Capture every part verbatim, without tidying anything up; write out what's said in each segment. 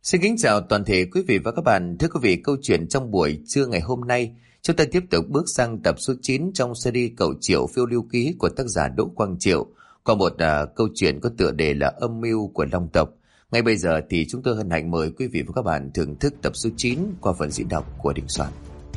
Xin kính chào toàn thể quý vị và các bạn. Thưa quý vị, câu chuyện trong buổi trưa ngày hôm nay, chúng ta tiếp tục bước sang tập số chín trong series Cậu Triệu phiêu lưu ký của tác giả Đỗ Quang Triệu, có một uh, câu chuyện có tựa đề là Âm mưu của Long tộc. Ngay bây giờ thì chúng tôi hân hạnh mời quý vị và các bạn thưởng thức tập số chín qua phần diễn đọc của Đình Soạn.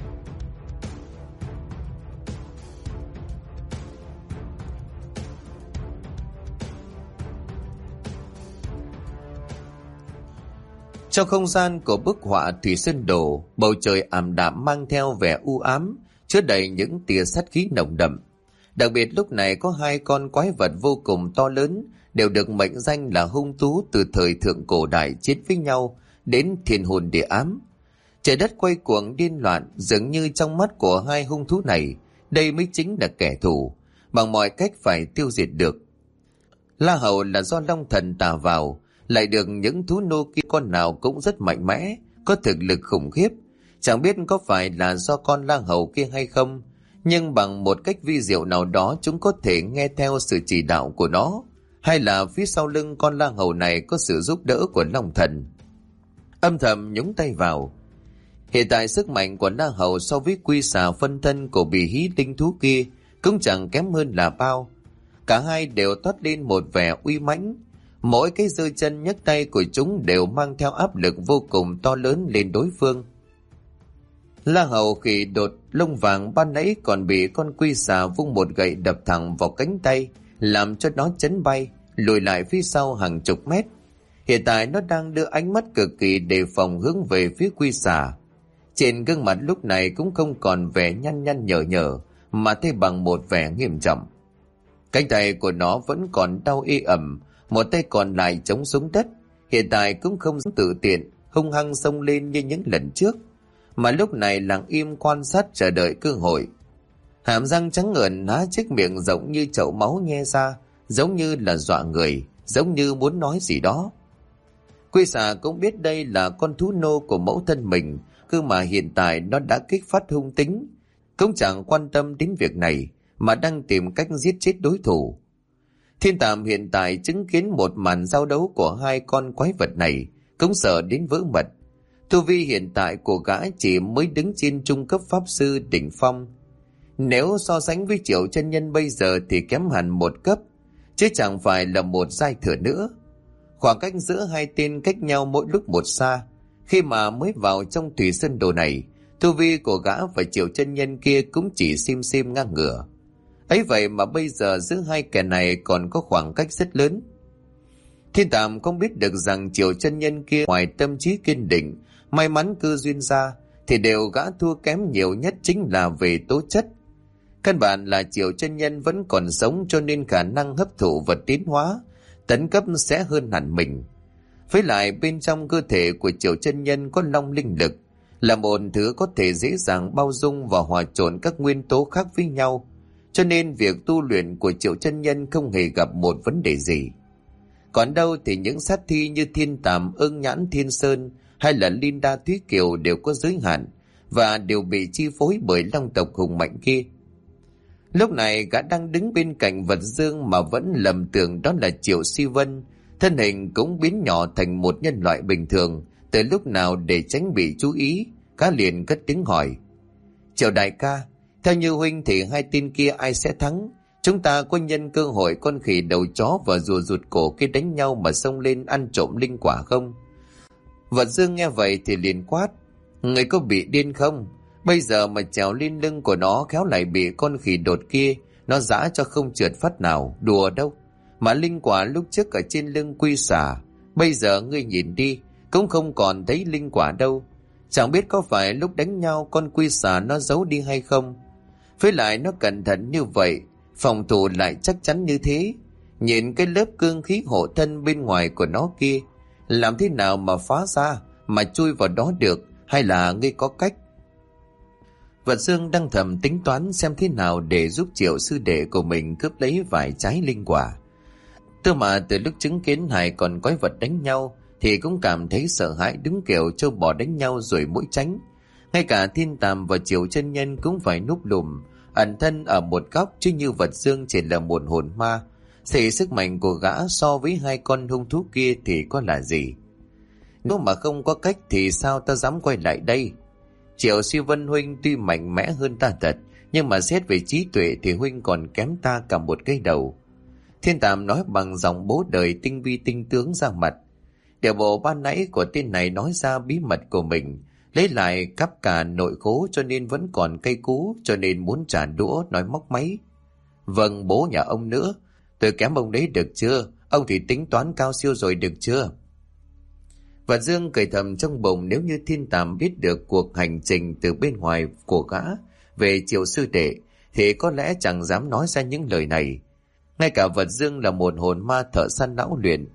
Trong không gian của bức họa Thủy Sơn Đồ, bầu trời ảm đạm mang theo vẻ u ám, chứa đầy những tia sát khí nồng đậm. Đặc biệt lúc này có hai con quái vật vô cùng to lớn, đều được mệnh danh là hung thú từ thời thượng cổ đại chiến với nhau đến thiên hồn địa ám. Trời đất quay cuồng điên loạn, dường như trong mắt của hai hung thú này, đây mới chính là kẻ thù, bằng mọi cách phải tiêu diệt được. La Hầu là do Long Thần tả vào, lại được những thú nô kia con nào cũng rất mạnh mẽ, có thực lực khủng khiếp. Chẳng biết có phải là do con lang hầu kia hay không, nhưng bằng một cách vi diệu nào đó chúng có thể nghe theo sự chỉ đạo của nó, hay là phía sau lưng con lang hầu này có sự giúp đỡ của Long Thần. Âm thầm nhúng tay vào. Hiện tại sức mạnh của lang hầu so với quy xà phân thân của bì hí tinh thú kia cũng chẳng kém hơn là bao. Cả hai đều toát lên một vẻ uy mãnh. Mỗi cái giơ chân nhấc tay của chúng đều mang theo áp lực vô cùng to lớn lên đối phương. La Hầu khỉ đột lông vàng ban nãy còn bị con quy xà vung một gậy đập thẳng vào cánh tay, làm cho nó chấn bay, lùi lại phía sau hàng chục mét. Hiện tại nó đang đưa ánh mắt cực kỳ đề phòng hướng về phía quy xà. Trên gương mặt lúc này cũng không còn vẻ nhăn nhăn nhở nhở, mà thay bằng một vẻ nghiêm trọng. Cánh tay của nó vẫn còn đau ê ẩm, một tay còn lại chống xuống đất, hiện tại cũng không tự tiện hung hăng xông lên như những lần trước, mà lúc này lặng im quan sát chờ đợi cơ hội. Hàm răng trắng ngợn há chiếc miệng rộng như chậu máu nhe ra, giống như là dọa người, giống như muốn nói gì đó. Quy xà cũng biết đây là con thú nô của mẫu thân mình, cứ mà hiện tại nó đã kích phát hung tính, cũng chẳng quan tâm đến việc này mà đang tìm cách giết chết đối thủ. Thiên Tàm hiện tại chứng kiến một màn giao đấu của hai con quái vật này, cũng sợ đến vỡ mật. Tu vi hiện tại của gã chỉ mới đứng trên trung cấp pháp sư đỉnh phong. Nếu so sánh với Triệu chân nhân bây giờ thì kém hẳn một cấp, chứ chẳng phải là một giai thừa nữa. Khoảng cách giữa hai tên cách nhau mỗi lúc một xa. Khi mà mới vào trong Thủy Sơn Đồ này, tu vi của gã và Triệu chân nhân kia cũng chỉ sim sim ngang ngửa. Ấy vậy mà bây giờ giữa hai kẻ này còn có khoảng cách rất lớn. Thiên Tàm không biết được rằng Triệu chân nhân kia ngoài tâm trí kiên định, may mắn cơ duyên ra, thì đều gã thua kém nhiều nhất chính là về tố chất. Căn bản là Triệu chân nhân vẫn còn sống, cho nên khả năng hấp thụ vật tiến hóa, tấn cấp sẽ hơn hẳn mình. Với lại bên trong cơ thể của Triệu chân nhân có long linh lực, là một thứ có thể dễ dàng bao dung và hòa trộn các nguyên tố khác với nhau. Cho nên việc tu luyện của Triệu chân nhân không hề gặp một vấn đề gì. Còn đâu thì những sát thi như Thiên Tàm, Ưng Nhãn Thiên Sơn hay là Linda Thúy Kiều đều có giới hạn và đều bị chi phối bởi long tộc hùng mạnh kia. Lúc này gã đang đứng bên cạnh vật dương mà vẫn lầm tưởng đó là Triệu Si Vân, thân hình cũng biến nhỏ thành một nhân loại bình thường. Từ lúc nào để tránh bị chú ý, gã liền cất tiếng hỏi: Triệu đại ca, theo như huynh thì hai tên kia ai sẽ thắng? Chúng ta có nhân cơ hội con khỉ đầu chó và rùa rụt cổ kia đánh nhau mà xông lên ăn trộm linh quả không? Vật dương nghe vậy thì liền quát: Người có bị điên không? Bây giờ mà trèo lên lưng của nó khéo lại bị con khỉ đột kia nó giã cho không trượt phát nào. Đùa đâu, mà linh quả lúc trước ở trên lưng quy xà, bây giờ ngươi nhìn đi cũng không còn thấy linh quả đâu. Chẳng biết có phải lúc đánh nhau con quy xà nó giấu đi hay không. Với lại nó cẩn thận như vậy, phòng thủ lại chắc chắn như thế. Nhìn cái lớp cương khí hộ thân bên ngoài của nó kia, làm thế nào mà phá ra, mà chui vào đó được, hay là ngươi có cách? Vật Dương đang thầm tính toán xem thế nào để giúp Triệu sư đệ của mình cướp lấy vài trái linh quả. Tư mà từ lúc chứng kiến hai con quái vật đánh nhau thì cũng cảm thấy sợ hãi, đứng kiểu trâu bò đánh nhau rồi mũi tránh. Ngay cả Thiên Tàm và Triệu chân nhân cũng phải núp lùm, ẩn thân ở một góc, chứ như Vật Dương chỉ là một hồn ma, thì sức mạnh của gã so với hai con hung thú kia thì có là gì. Nếu mà không có cách thì sao ta dám quay lại đây? Triệu Siêu Vân huynh tuy mạnh mẽ hơn ta thật, nhưng mà xét về trí tuệ thì huynh còn kém ta cả một cái đầu. Thiên Tàm nói bằng giọng bố đời tinh vi tinh tướng ra mặt. Điều bộ ban nãy của tên này nói ra bí mật của mình, lấy lại cắp cả nội khố cho nên vẫn còn cây cú, cho nên muốn trả đũa nói móc máy. Vâng, bố nhà ông nữa, tôi kém ông đấy được chưa? Ông thì tính toán cao siêu rồi được chưa? Và Dương cười thầm trong bụng, nếu như Thiên Tàm biết được cuộc hành trình từ bên ngoài của gã về Triệu sư đệ thì có lẽ chẳng dám nói ra những lời này. Ngay cả Vật Dương là một hồn ma thợ săn lão luyện,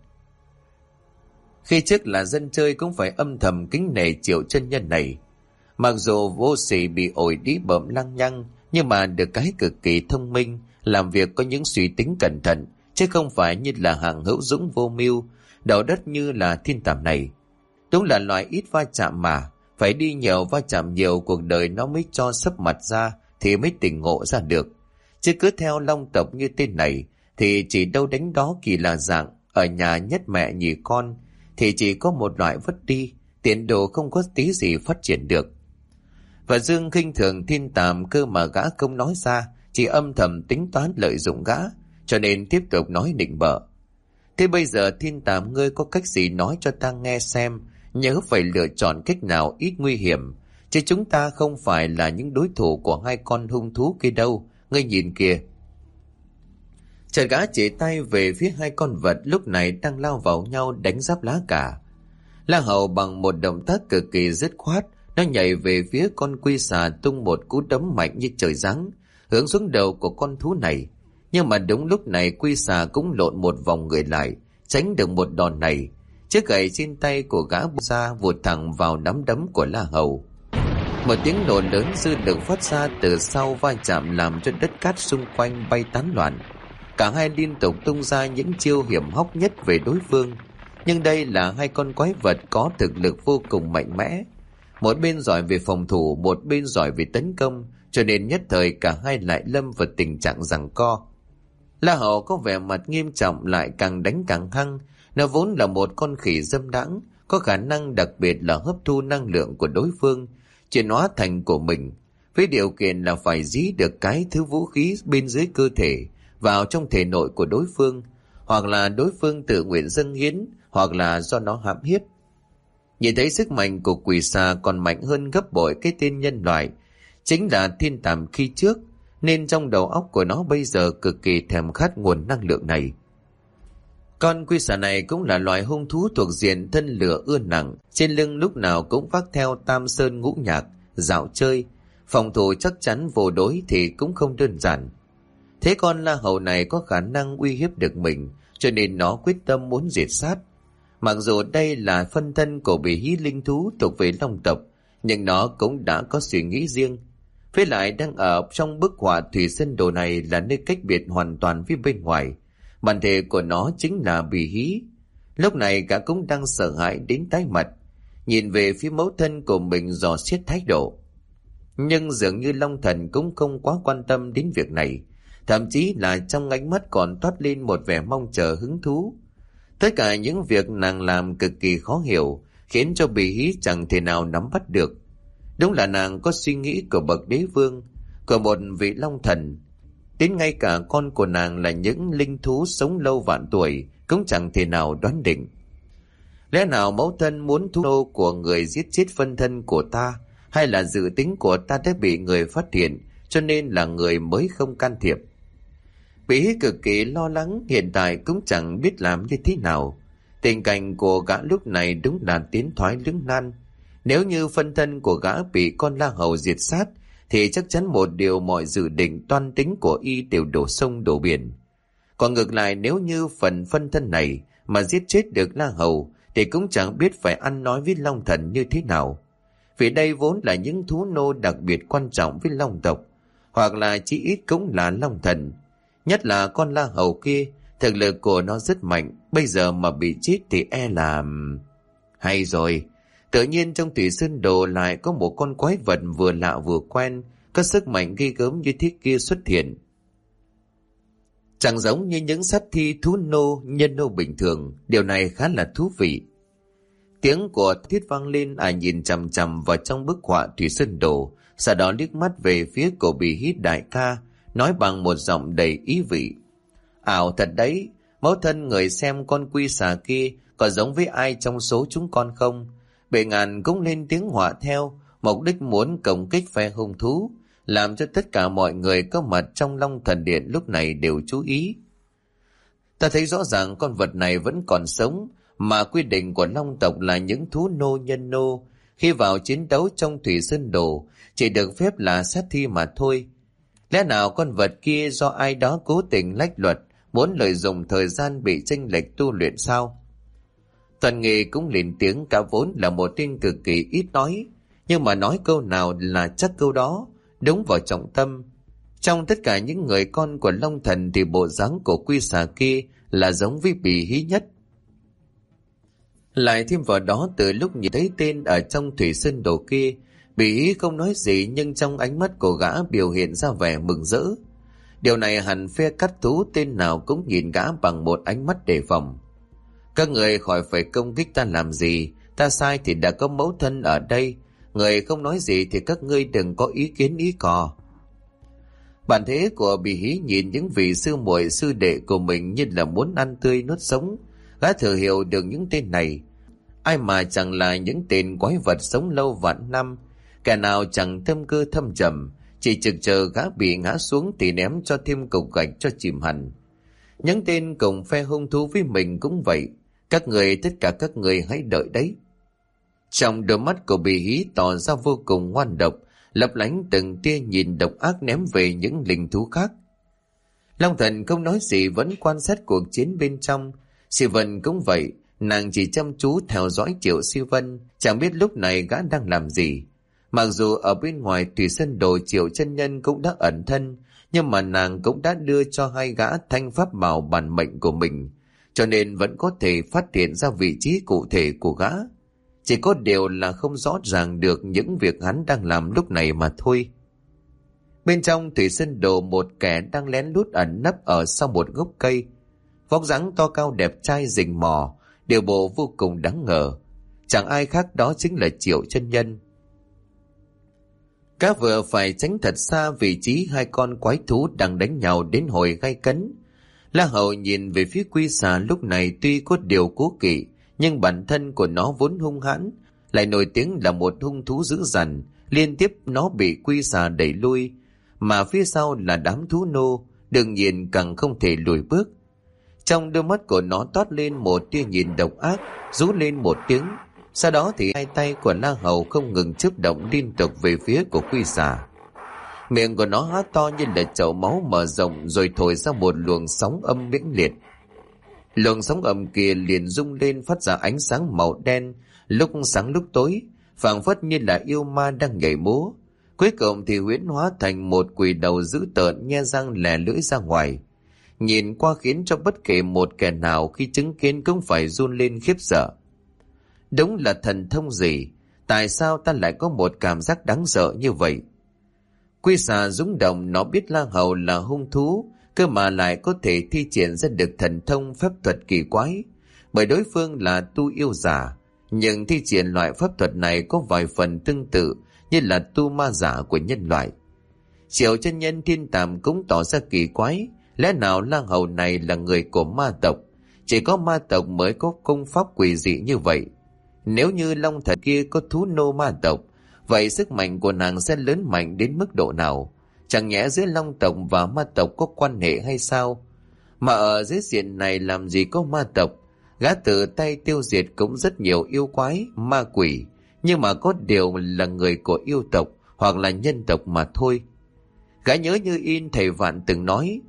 khi trước là dân chơi cũng phải âm thầm kính nể Triệu chân nhân này. Mặc dù vô sỉ bị ổi đĩ bợm lăng nhăng, nhưng mà được cái cực kỳ thông minh, làm việc có những suy tính cẩn thận, chứ không phải như là hạng hữu dũng vô mưu, đầu đất như là Thiên Tàm này. Đúng là loại ít va chạm mà, phải đi nhiều va chạm nhiều cuộc đời nó mới cho sấp mặt ra thì mới tỉnh ngộ ra được. Chứ cứ theo long tộc như tên này thì chỉ đâu đánh đó kỳ là dạng, ở nhà nhất mẹ nhì con thì chỉ có một loại vất đi, tiền đồ không có tí gì phát triển được. Và Dương khinh thường Thiên Tàm, cơ mà gã không nói ra, chỉ âm thầm tính toán lợi dụng gã, cho nên tiếp tục nói định bợ. Thế bây giờ Thiên Tàm, ngươi có cách gì nói cho ta nghe xem, nhớ phải lựa chọn cách nào ít nguy hiểm, chứ chúng ta không phải là những đối thủ của hai con hung thú kia đâu, ngươi nhìn kìa. Chợt gã chỉ tay về phía hai con vật lúc này đang lao vào nhau đánh giáp lá cả. La Hầu bằng một động tác cực kỳ dứt khoát, nó nhảy về phía con quy xà, tung một cú đấm mạnh như trời giáng, hướng xuống đầu của con thú này. Nhưng mà đúng lúc này quy xà cũng lộn một vòng người lại, tránh được một đòn này. Chiếc gậy trên tay của gã bung ra vụt thẳng vào nắm đấm của La Hầu. Một tiếng nổ lớn dư lực phát ra từ sau va chạm làm cho đất cát xung quanh bay tán loạn. Cả hai liên tục tung ra những chiêu hiểm hóc nhất về đối phương. Nhưng đây là hai con quái vật có thực lực vô cùng mạnh mẽ. Một bên giỏi về phòng thủ, một bên giỏi về tấn công, cho nên nhất thời cả hai lại lâm vào tình trạng giằng co. La Hầu có vẻ mặt nghiêm trọng, lại càng đánh càng hăng. Nó vốn là một con khỉ dâm đãng, có khả năng đặc biệt là hấp thu năng lượng của đối phương, chuyển hóa thành của mình, với điều kiện là phải dí được cái thứ vũ khí bên dưới cơ thể vào trong thể nội của đối phương, hoặc là đối phương tự nguyện dâng hiến, hoặc là do nó hãm hiếp. Nhìn thấy sức mạnh của quỷ xà còn mạnh hơn gấp bội cái tên nhân loại, chính là Thiên Tàm khi trước, nên trong đầu óc của nó bây giờ cực kỳ thèm khát nguồn năng lượng này. Con quy xà này cũng là loài hung thú thuộc diện thân lửa ưa nặng, trên lưng lúc nào cũng vác theo tam sơn ngũ nhạc, dạo chơi, phòng thủ chắc chắn vô đối thì cũng không đơn giản. Thế con La Hầu này có khả năng uy hiếp được mình, cho nên nó quyết tâm muốn diệt sát. Mặc dù đây là phân thân của bỉ hí linh thú thuộc về long tộc, nhưng nó cũng đã có suy nghĩ riêng. Với lại đang ở trong bức họa Thủy Sơn Đồ này là nơi cách biệt hoàn toàn với bên ngoài. Bản thể của nó chính là bỉ hí. Lúc này cả cũng đang sợ hãi đến tái mặt, nhìn về phía mẫu thân của mình dò xét thái độ. Nhưng dường như Long Thần cũng không quá quan tâm đến việc này, thậm chí là trong ánh mắt còn toát lên một vẻ mong chờ hứng thú. Tất cả những việc nàng làm cực kỳ khó hiểu, khiến cho bỉ hí chẳng thể nào nắm bắt được. Đúng là nàng có suy nghĩ của bậc đế vương, của một vị Long Thần. Đến ngay cả con của nàng là những linh thú sống lâu vạn tuổi cũng chẳng thể nào đoán định. Lẽ nào mẫu thân muốn thu nô của người giết chết phân thân của ta, hay là dự tính của ta đã bị người phát hiện, cho nên là người mới không can thiệp? Bỉ hí cực kỳ lo lắng, hiện tại cũng chẳng biết làm như thế nào. Tình cảnh của gã lúc này đúng là tiến thoái lưỡng nan. Nếu như phân thân của gã bị con La Hầu diệt sát, thì chắc chắn một điều mọi dự định toan tính của y đều đổ sông đổ biển. Còn ngược lại, nếu như phần phân thân này mà giết chết được La Hầu, thì cũng chẳng biết phải ăn nói với Long Thần như thế nào. Vì đây vốn là những thú nô đặc biệt quan trọng với Long tộc, hoặc là chí ít cũng là Long Thần. Nhất là con La Hầu kia, thực lực của nó rất mạnh, bây giờ mà bị chết thì e là... Hay rồi, tự nhiên trong Thủy Sơn Đồ lại có một con quái vật vừa lạ vừa quen, có sức mạnh ghê gớm như thế kia xuất hiện. Chẳng giống như những sát thi thú nô, nhân nô bình thường, điều này khá là thú vị. Tiếng của thiết vang lên, ai nhìn chằm chằm vào trong bức họa Thủy Sơn Đồ, sau đó liếc mắt về phía của Bì Hí đại ca, nói bằng một giọng đầy ý vị. Ảo thật đấy, mẫu thân người xem con quy xà kia có giống với ai trong số chúng con không? Bệ Ngạn cũng lên tiếng họa theo, mục đích muốn công kích phe hung thú, làm cho tất cả mọi người có mặt trong Long Thần Điện lúc này đều chú ý. Ta thấy rõ ràng con vật này vẫn còn sống, mà quy định của Long tộc là những thú nô nhân nô, khi vào chiến đấu trong Thủy Sơn Đồ chỉ được phép là sát thi mà thôi. Lẽ nào con vật kia do ai đó cố tình lách luật, muốn lợi dụng thời gian bị chênh lệch tu luyện sao? Toàn Nghị cũng lên tiếng, cả vốn là một tên cực kỳ ít nói, nhưng mà nói câu nào là chắc câu đó, đúng vào trọng tâm. Trong tất cả những người con của Long Thần thì bộ dáng của quy xà kia là giống với Bì Hí nhất. Lại thêm vào đó, từ lúc nhìn thấy tên ở trong Thủy Sơn Đồ kia, Bì Hí không nói gì, nhưng trong ánh mắt của gã biểu hiện ra vẻ mừng rỡ. Điều này hẳn phe cắt thú tên nào cũng nhìn gã bằng một ánh mắt đề phòng. Các người khỏi phải công kích ta làm gì, ta sai thì đã có mẫu thân ở đây, người không nói gì thì các ngươi đừng có ý kiến ý cò. Bản thế của Bì Hí nhìn những vị sư muội sư đệ của mình như là muốn ăn tươi nuốt sống. Gã thừa hiểu được những tên này, ai mà chẳng là những tên quái vật sống lâu vạn năm, kẻ nào chẳng thâm cơ thâm trầm, chỉ trực chờ gã bị ngã xuống thì ném cho thêm cục gạch cho chìm hẳn. Những tên cùng phe hung thú với mình cũng vậy, các người, tất cả các người hãy đợi đấy. Trong đôi mắt của Bì Hí tỏ ra vô cùng ngoan độc, lấp lánh từng tia nhìn độc ác ném về những linh thú khác. Long Thần không nói gì, vẫn quan sát cuộc chiến bên trong. Sư Vân cũng vậy, nàng chỉ chăm chú theo dõi Triệu Sư Vân, chẳng biết lúc này gã đang làm gì. Mặc dù ở bên ngoài Thủy Sơn Đồ Triệu chân nhân cũng đã ẩn thân, nhưng mà nàng cũng đã đưa cho hai gã thanh pháp bảo bản mệnh của mình, cho nên vẫn có thể phát hiện ra vị trí cụ thể của gã. Chỉ có điều là không rõ ràng được những việc hắn đang làm lúc này mà thôi. Bên trong Thủy Sơn Đồ, một kẻ đang lén lút ẩn nấp ở sau một gốc cây. Vóc dáng to cao đẹp trai rình mò, điều bộ vô cùng đáng ngờ. Chẳng ai khác đó chính là Triệu chân nhân. Các vừa phải tránh thật xa vị trí hai con quái thú đang đánh nhau đến hồi gay cấn. La Hầu nhìn về phía quy xà lúc này tuy có điều cố kỵ, nhưng bản thân của nó vốn hung hãn, lại nổi tiếng là một hung thú dữ dằn, liên tiếp nó bị quy xà đẩy lui, mà phía sau là đám thú nô, đương nhiên càng không thể lùi bước. Trong đôi mắt của nó toát lên một tia nhìn độc ác, rú lên một tiếng, sau đó thì hai tay của La Hầu không ngừng chớp động liên tục về phía của quy xà. Miệng của nó há to như là chậu máu mở rộng, rồi thổi ra một luồng sóng âm mãnh liệt. Luồng sóng âm kia liền rung lên, phát ra ánh sáng màu đen, lúc sáng lúc tối, phảng phất như là yêu ma đang nhảy múa. Cuối cùng thì huyễn hóa thành một quỷ đầu dữ tợn, nhe răng lè lưỡi ra ngoài. Nhìn qua khiến cho bất kể một kẻ nào khi chứng kiến cũng phải run lên khiếp sợ. Đúng là thần thông gì? Tại sao ta lại có một cảm giác đáng sợ như vậy? Quy xà rung động, nó biết La Hầu là hung thú, cơ mà lại có thể thi triển ra được thần thông phép thuật kỳ quái, bởi đối phương là tu yêu giả, nhưng thi triển loại pháp thuật này có vài phần tương tự như là tu ma giả của nhân loại. Triệu chân nhân Thiên Tàm cũng tỏ ra kỳ quái, lẽ nào La Hầu này là người của ma tộc? Chỉ có ma tộc mới có công pháp quỷ dị như vậy. Nếu như Long Thần kia có thú nô ma tộc, vậy sức mạnh của nàng sẽ lớn mạnh đến mức độ nào? Chẳng nhẽ giữa Long tộc và ma tộc có quan hệ hay sao? Mà ở dưới diện này làm gì có ma tộc? Gã tự tay tiêu diệt cũng rất nhiều yêu quái, ma quỷ, nhưng mà có điều là người của yêu tộc hoặc là nhân tộc mà thôi. Gã nhớ như in thầy Vạn từng nói,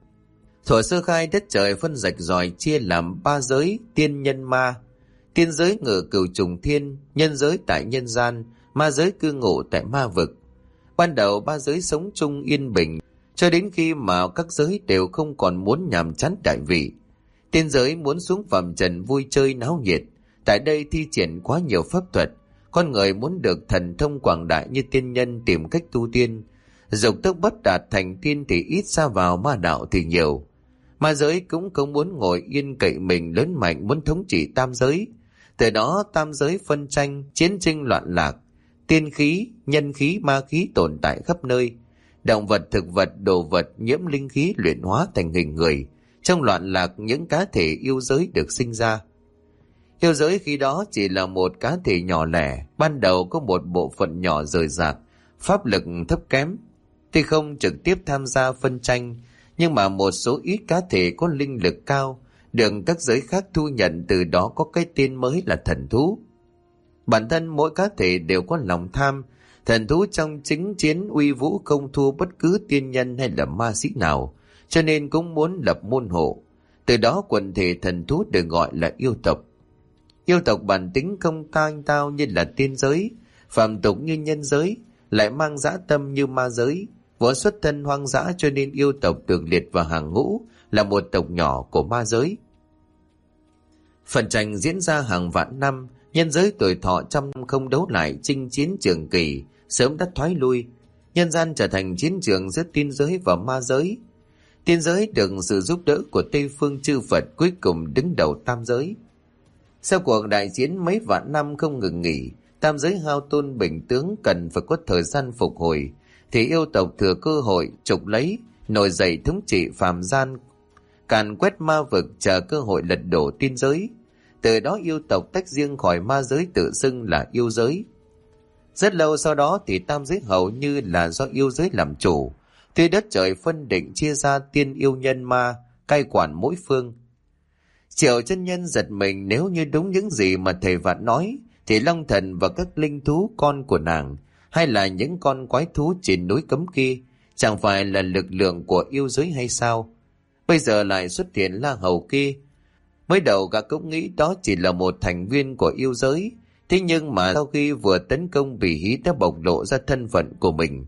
thuở sơ khai đất trời phân rạch ròi chia làm ba giới: tiên nhân ma. Tiên giới ngự cửu trùng thiên, nhân giới tại nhân gian, ma giới cư ngụ tại ma vực. Ban đầu ba giới sống chung yên bình, cho đến khi mà các giới đều không còn muốn nhàm chán đại vị. Tiên giới muốn xuống phàm trần vui chơi náo nhiệt, tại đây thi triển quá nhiều pháp thuật. Con người muốn được thần thông quảng đại như tiên nhân tìm cách tu tiên, dục tốc bất đạt thành tiên thì ít, xa vào ma đạo thì nhiều. Ma giới cũng không muốn ngồi yên cậy mình lớn mạnh, muốn thống trị tam giới. Từ đó tam giới phân tranh, chiến tranh loạn lạc, tiên khí, nhân khí, ma khí tồn tại khắp nơi. Động vật, thực vật, đồ vật nhiễm linh khí luyện hóa thành hình người. Trong loạn lạc, những cá thể yêu giới được sinh ra. Yêu giới khi đó chỉ là một cá thể nhỏ lẻ, ban đầu có một bộ phận nhỏ rời rạc, pháp lực thấp kém. Tuy không trực tiếp tham gia phân tranh, nhưng mà một số ít cá thể có linh lực cao, được các giới khác thu nhận, từ đó có cái tên mới là thần thú. Bản thân mỗi cá thể đều có lòng tham, thần thú trong chính chiến uy vũ không thua bất cứ tiên nhân hay là ma sĩ nào, cho nên cũng muốn lập môn hộ. Từ đó quần thể thần thú được gọi là yêu tộc. Yêu tộc bản tính không tang tao như là tiên giới, phàm tục như nhân giới, lại mang dã tâm như ma giới. Vốn xuất thân hoang dã cho nên yêu tộc được liệt vào hàng ngũ, là một tộc nhỏ của ma giới. Phần tranh diễn ra hàng vạn năm, nhân giới tuổi thọ trăm năm không đấu lại, chinh chiến trường kỳ sớm đã thoái lui. Nhân gian trở thành chiến trường giữa tiên giới và ma giới. Tiên giới được sự giúp đỡ của Tây phương chư Phật cuối cùng đứng đầu tam giới. Sau cuộc đại chiến mấy vạn năm không ngừng nghỉ, tam giới hao tôn bình tướng cần phải có thời gian phục hồi, thì yêu tộc thừa cơ hội trục lấy, nổi dậy thống trị phàm gian, càn quét ma vực, chờ cơ hội lật đổ tiên giới. Từ đó yêu tộc tách riêng khỏi ma giới, tự xưng là yêu giới. Rất lâu sau đó thì tam giới hầu như là do yêu giới làm chủ, tuy đất trời phân định chia ra tiên yêu nhân ma, cai quản mỗi phương. Triệu chân nhân giật mình, nếu như đúng những gì mà thầy Vạn nói, thì Long Thần và các linh thú con của nàng, hay là những con quái thú trên núi cấm kia, chẳng phải là lực lượng của yêu giới hay sao? Bây giờ lại xuất hiện La Hầu kia. Mới đầu gã cũng nghĩ đó chỉ là một thành viên của yêu giới, thế nhưng mà sau khi vừa tấn công Bỉ Hí đã bộc lộ ra thân phận của mình.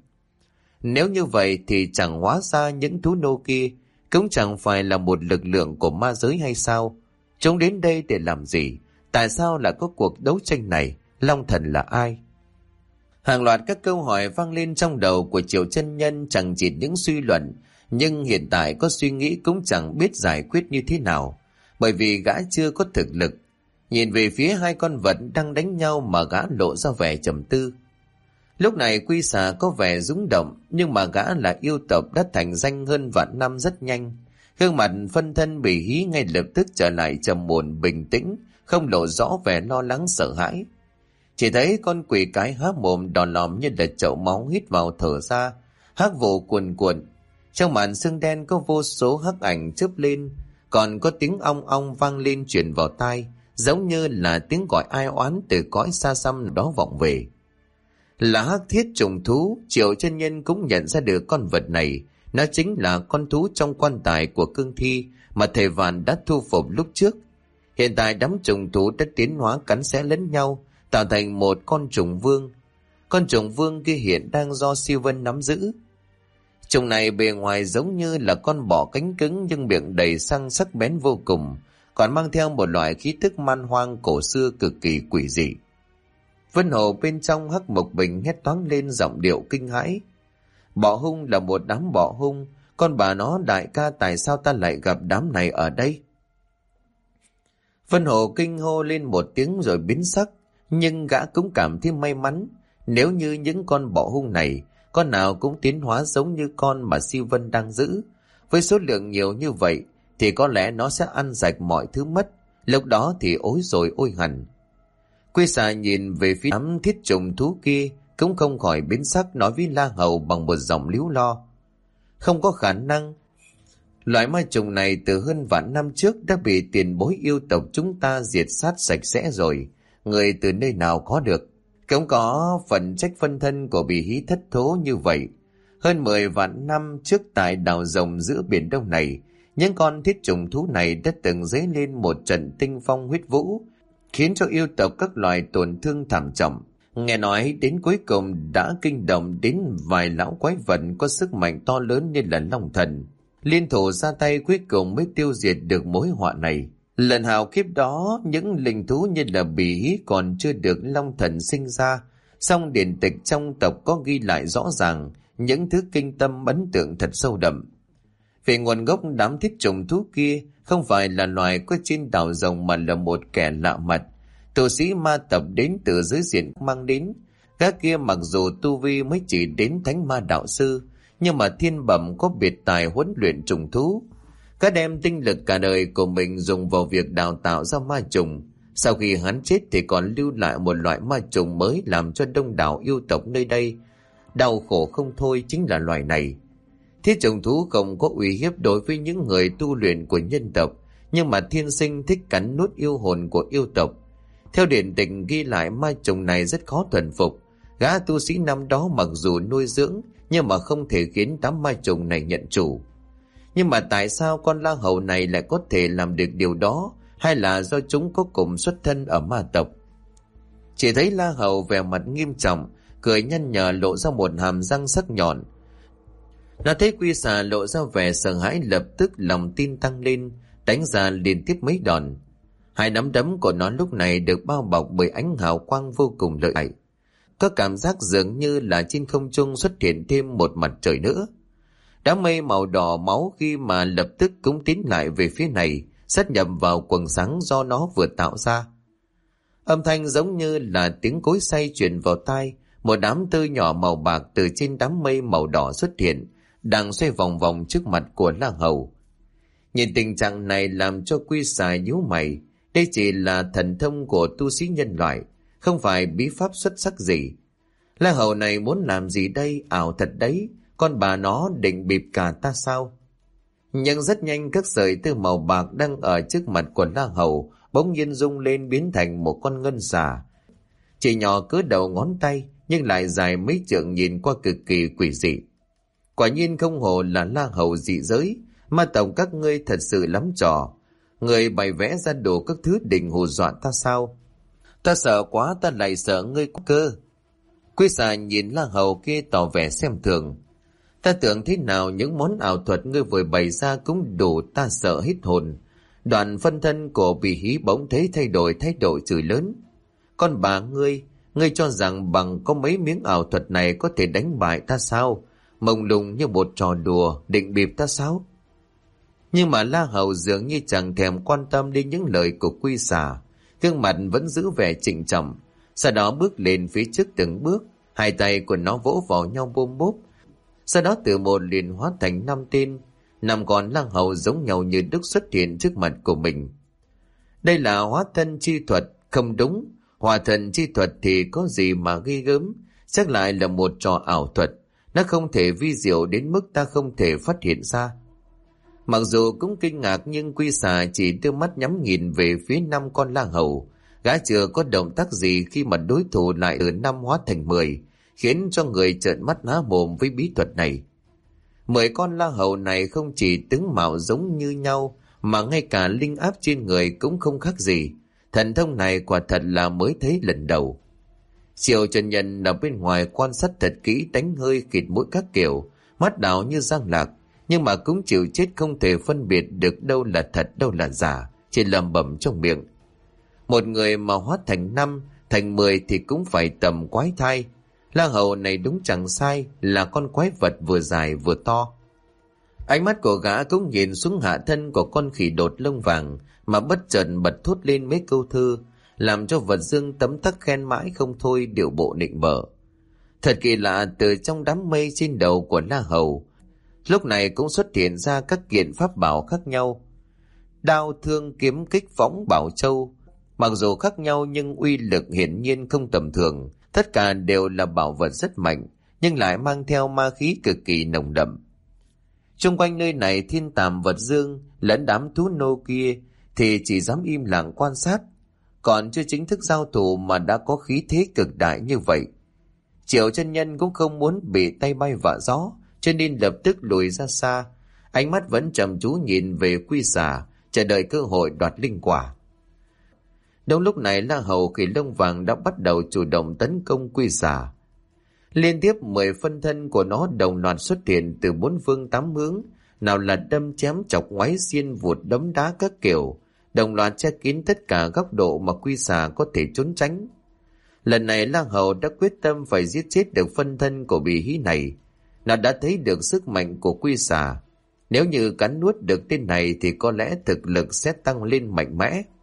Nếu như vậy thì chẳng hóa ra những thú nô kia cũng chẳng phải là một lực lượng của ma giới hay sao? Chúng đến đây để làm gì? Tại sao lại có cuộc đấu tranh này? Long Thần là ai? Hàng loạt các câu hỏi vang lên trong đầu của Triệu chân nhân, chẳng chỉ những suy luận, nhưng hiện tại có suy nghĩ cũng chẳng biết giải quyết như thế nào, bởi vì gã chưa có thực lực. Nhìn về phía hai con vật đang đánh nhau mà gã lộ ra vẻ trầm tư. Lúc này Quy Xà có vẻ rúng động, nhưng mà gã là yêu tộc đã thành danh hơn vạn năm rất nhanh. Gương mặt phân thân Bỉ Hí ngay lập tức trở lại trầm ổn bình tĩnh, không lộ rõ vẻ lo lắng sợ hãi. Chỉ thấy con quỷ cái há mồm đỏ lòm như là chậu máu hít vào thở ra, hắc vụ cuồn cuộn. Trong màn sương đen có vô số hắc ảnh chớp lên, còn có tiếng ong ong vang lên truyền vào tai, giống như là tiếng gọi ai oán từ cõi xa xăm đó vọng về. Là hắc thiết trùng thú, Triệu chân nhân cũng nhận ra được con vật này, nó chính là con thú trong quan tài của cương thi mà thầy Vạn đã thu phục lúc trước. Hiện tại đám trùng thú đã tiến hóa cắn xé lẫn nhau, tạo thành một con trùng vương. Con trùng vương kia hiện đang do Siêu Vân nắm giữ. Trùng này bề ngoài giống như là con bọ cánh cứng, nhưng miệng đầy răng sắc bén vô cùng, còn mang theo một loại khí thức man hoang cổ xưa cực kỳ quỷ dị. Vân Hồ bên trong hắc mộc bình hét toáng lên giọng điệu kinh hãi. Bọ hung là một đám bọ hung, con bà nó đại ca, tại sao ta lại gặp đám này ở đây? Vân Hồ kinh hô lên một tiếng rồi biến sắc, nhưng gã cũng cảm thấy may mắn. Nếu như những con bọ hung này, con nào cũng tiến hóa giống như con mà Siêu Vân đang giữ, với số lượng nhiều như vậy, thì có lẽ nó sẽ ăn sạch mọi thứ mất. Lúc đó thì ối rồi ôi hẳn. Quy Xà nhìn về phía đám thiết trùng thú kia, cũng không khỏi biến sắc, nói với La Hầu bằng một giọng líu lo. Không có khả năng. Loại ma trùng này từ hơn vạn năm trước đã bị tiền bối yêu tộc chúng ta diệt sát sạch sẽ rồi. Người từ nơi nào có được? Cũng có phần trách phân thân của Bỉ Hí thất thố như vậy. Hơn mười vạn năm trước tại đảo rồng giữa biển Đông này, những con thiết trùng thú này đã từng dấy lên một trận tinh phong huyết vũ, khiến cho yêu tộc các loài tổn thương thảm trọng. Nghe nói đến cuối cùng đã kinh động đến vài lão quái vật có sức mạnh to lớn như là Long Thần. Liên thủ ra tay cuối cùng mới tiêu diệt được mối họa này. Lần hào kiếp đó, những linh thú như là Bỉ Hí còn chưa được Long Thần sinh ra, song điển tịch trong tộc có ghi lại rõ ràng những thứ kinh tâm ấn tượng thật sâu đậm. Về nguồn gốc đám thiết trùng thú kia không phải là loài có trên đảo rồng mà là một kẻ lạ mặt, Tu sĩ ma tập đến từ dưới diện mang đến. Gã kia mặc dù tu vi mới chỉ đến thánh ma đạo sư, nhưng mà thiên bẩm có biệt tài huấn luyện trùng thú. Gã đem tinh lực cả đời của mình dùng vào việc đào tạo ra ma trùng. Sau khi hắn chết thì còn lưu lại một loại ma trùng mới làm cho đông đảo yêu tộc nơi đây đau khổ không thôi, chính là loài này. Thiết trùng thú không có uy hiếp đối với những người tu luyện của nhân tộc, nhưng mà thiên sinh thích cắn nuốt yêu hồn của yêu tộc. Theo điển tịch ghi lại, ma trùng này rất khó thuần phục. Gã tu sĩ năm đó mặc dù nuôi dưỡng, nhưng mà không thể khiến đám ma trùng này nhận chủ. Nhưng mà tại sao con la hầu này lại có thể làm được điều đó, hay là do chúng có cùng xuất thân ở ma tộc? Chỉ thấy la hầu vẻ mặt nghiêm trọng, cười nhăn nhở lộ ra một hàm răng sắc nhọn. Nó thấy quy xà lộ ra vẻ sợ hãi, lập tức lòng tin tăng lên, đánh ra liên tiếp mấy đòn. Hai nắm đấm của nó lúc này được bao bọc bởi ánh hào quang vô cùng lợi hại. Có cảm giác dường như là trên không trung xuất hiện thêm một mặt trời nữa. Đám mây màu đỏ máu khi mà lập tức cũng tiến lại về phía này, sát nhập vào quầng sáng do nó vừa tạo ra. Âm thanh giống như là tiếng cối xay truyền vào tai. Một đám tơ nhỏ màu bạc từ trên đám mây màu đỏ xuất hiện, đang xoay vòng vòng trước mặt của la hầu. Nhìn tình trạng này làm cho quy xà nhíu mày. Đây chỉ là thần thông của tu sĩ nhân loại, không phải bí pháp xuất sắc gì. La hầu này muốn làm gì đây? Ảo thật đấy, con bà nó định bịp cả ta sao? Nhưng rất nhanh các sợi tơ màu bạc đang ở trước mặt của la hầu bỗng nhiên rung lên biến thành một con ngân xà. Chỉ nhỏ cỡ đầu ngón tay nhưng lại dài mấy trượng, nhìn qua cực kỳ quỷ dị. Quả nhiên không hổ là la hầu dị giới, ma tộc các ngươi thật sự lắm trò. Người bày vẽ ra đồ các thứ định hù dọa ta sao? Ta sợ quá, ta lại sợ ngươi cơ. Quy xà nhìn la hầu kia tỏ vẻ xem thường. Ta tưởng thế nào những món ảo thuật ngươi vừa bày ra cũng đủ ta sợ hết hồn. Đoạn phân thân của Bỉ Hí bỗng thấy thay đổi thái độ chửi lớn. Con bà ngươi, ngươi cho rằng bằng có mấy miếng ảo thuật này có thể đánh bại ta sao? Mông lung như một trò đùa, định bịp ta sao? Nhưng mà la hầu dường như chẳng thèm quan tâm đến những lời của quy xà, gương mặt vẫn giữ vẻ trịnh trọng. Sau đó bước lên phía trước từng bước, hai tay của nó vỗ vào nhau bôm bốp. Sau đó từ một liền hóa thành năm tên, năm con la hầu giống nhau như đúc xuất hiện trước mặt của mình. Đây là hóa thân chi thuật, không đúng. Hòa thần chi thuật thì có gì mà ghi gớm, chắc lại là một trò ảo thuật. Nó không thể vi diệu đến mức ta không thể phát hiện ra. Mặc dù cũng kinh ngạc nhưng quy xà chỉ đưa mắt nhắm nhìn về phía năm con la hầu. Gã chưa có động tác gì khi mà đối thủ lại ở năm hóa thành mười, khiến cho người trợn mắt há mồm với bí thuật này. Mười con la hầu này không chỉ tướng mạo giống như nhau, mà ngay cả linh áp trên người cũng không khác gì. Thần thông này quả thật là mới thấy lần đầu. Triệu Trần Nhân ở bên ngoài quan sát thật kỹ, đánh hơi khịt mũi các kiểu, mắt đảo như giang lạc, nhưng mà cũng chịu chết không thể phân biệt được đâu là thật đâu là giả, chỉ lẩm bẩm trong miệng. Một người mà hóa thành năm, thành mười thì cũng phải tầm quái thai. La hầu này đúng chẳng sai, là con quái vật vừa dài vừa to. Ánh mắt của gã cũng nhìn xuống hạ thân của con khỉ đột lông vàng, mà bất chợt bật thốt lên mấy câu thơ, làm cho Vật Dương tấm tắc khen mãi không thôi, điệu bộ nịnh bợ. Thật kỳ lạ, từ trong đám mây trên đầu của la hầu lúc này cũng xuất hiện ra các kiện pháp bảo khác nhau. Đao, thương, kiếm, kích, võng, bảo châu, mặc dù khác nhau nhưng uy lực hiển nhiên không tầm thường. Tất cả đều là bảo vật rất mạnh, nhưng lại mang theo ma khí cực kỳ nồng đậm. Xung quanh nơi này thiên tàm Vật Dương lẫn đám thú nô kia thì chỉ dám im lặng quan sát, còn chưa chính thức giao thủ mà đã có khí thế cực đại như vậy. Triệu Chân Nhân cũng không muốn bị tay bay vạ gió, cho nên lập tức lùi ra xa, ánh mắt vẫn trầm chú nhìn về quy xà, chờ đợi cơ hội đoạt linh quả. Đúng lúc này la hầu khỉ lông vàng đã bắt đầu chủ động tấn công quy xà. Liên tiếp mười phân thân của nó đồng loạt xuất hiện từ bốn phương tám hướng, nào là đâm chém chọc ngoáy xiên vụt đấm đá các kiểu, đồng loạt che kín tất cả góc độ mà quy xà có thể trốn tránh. Lần này la hầu đã quyết tâm phải giết chết được phân thân của Bỉ Hí này. Nó đã thấy được sức mạnh của quy xà, nếu như cắn nuốt được tên này thì có lẽ thực lực sẽ tăng lên mạnh mẽ.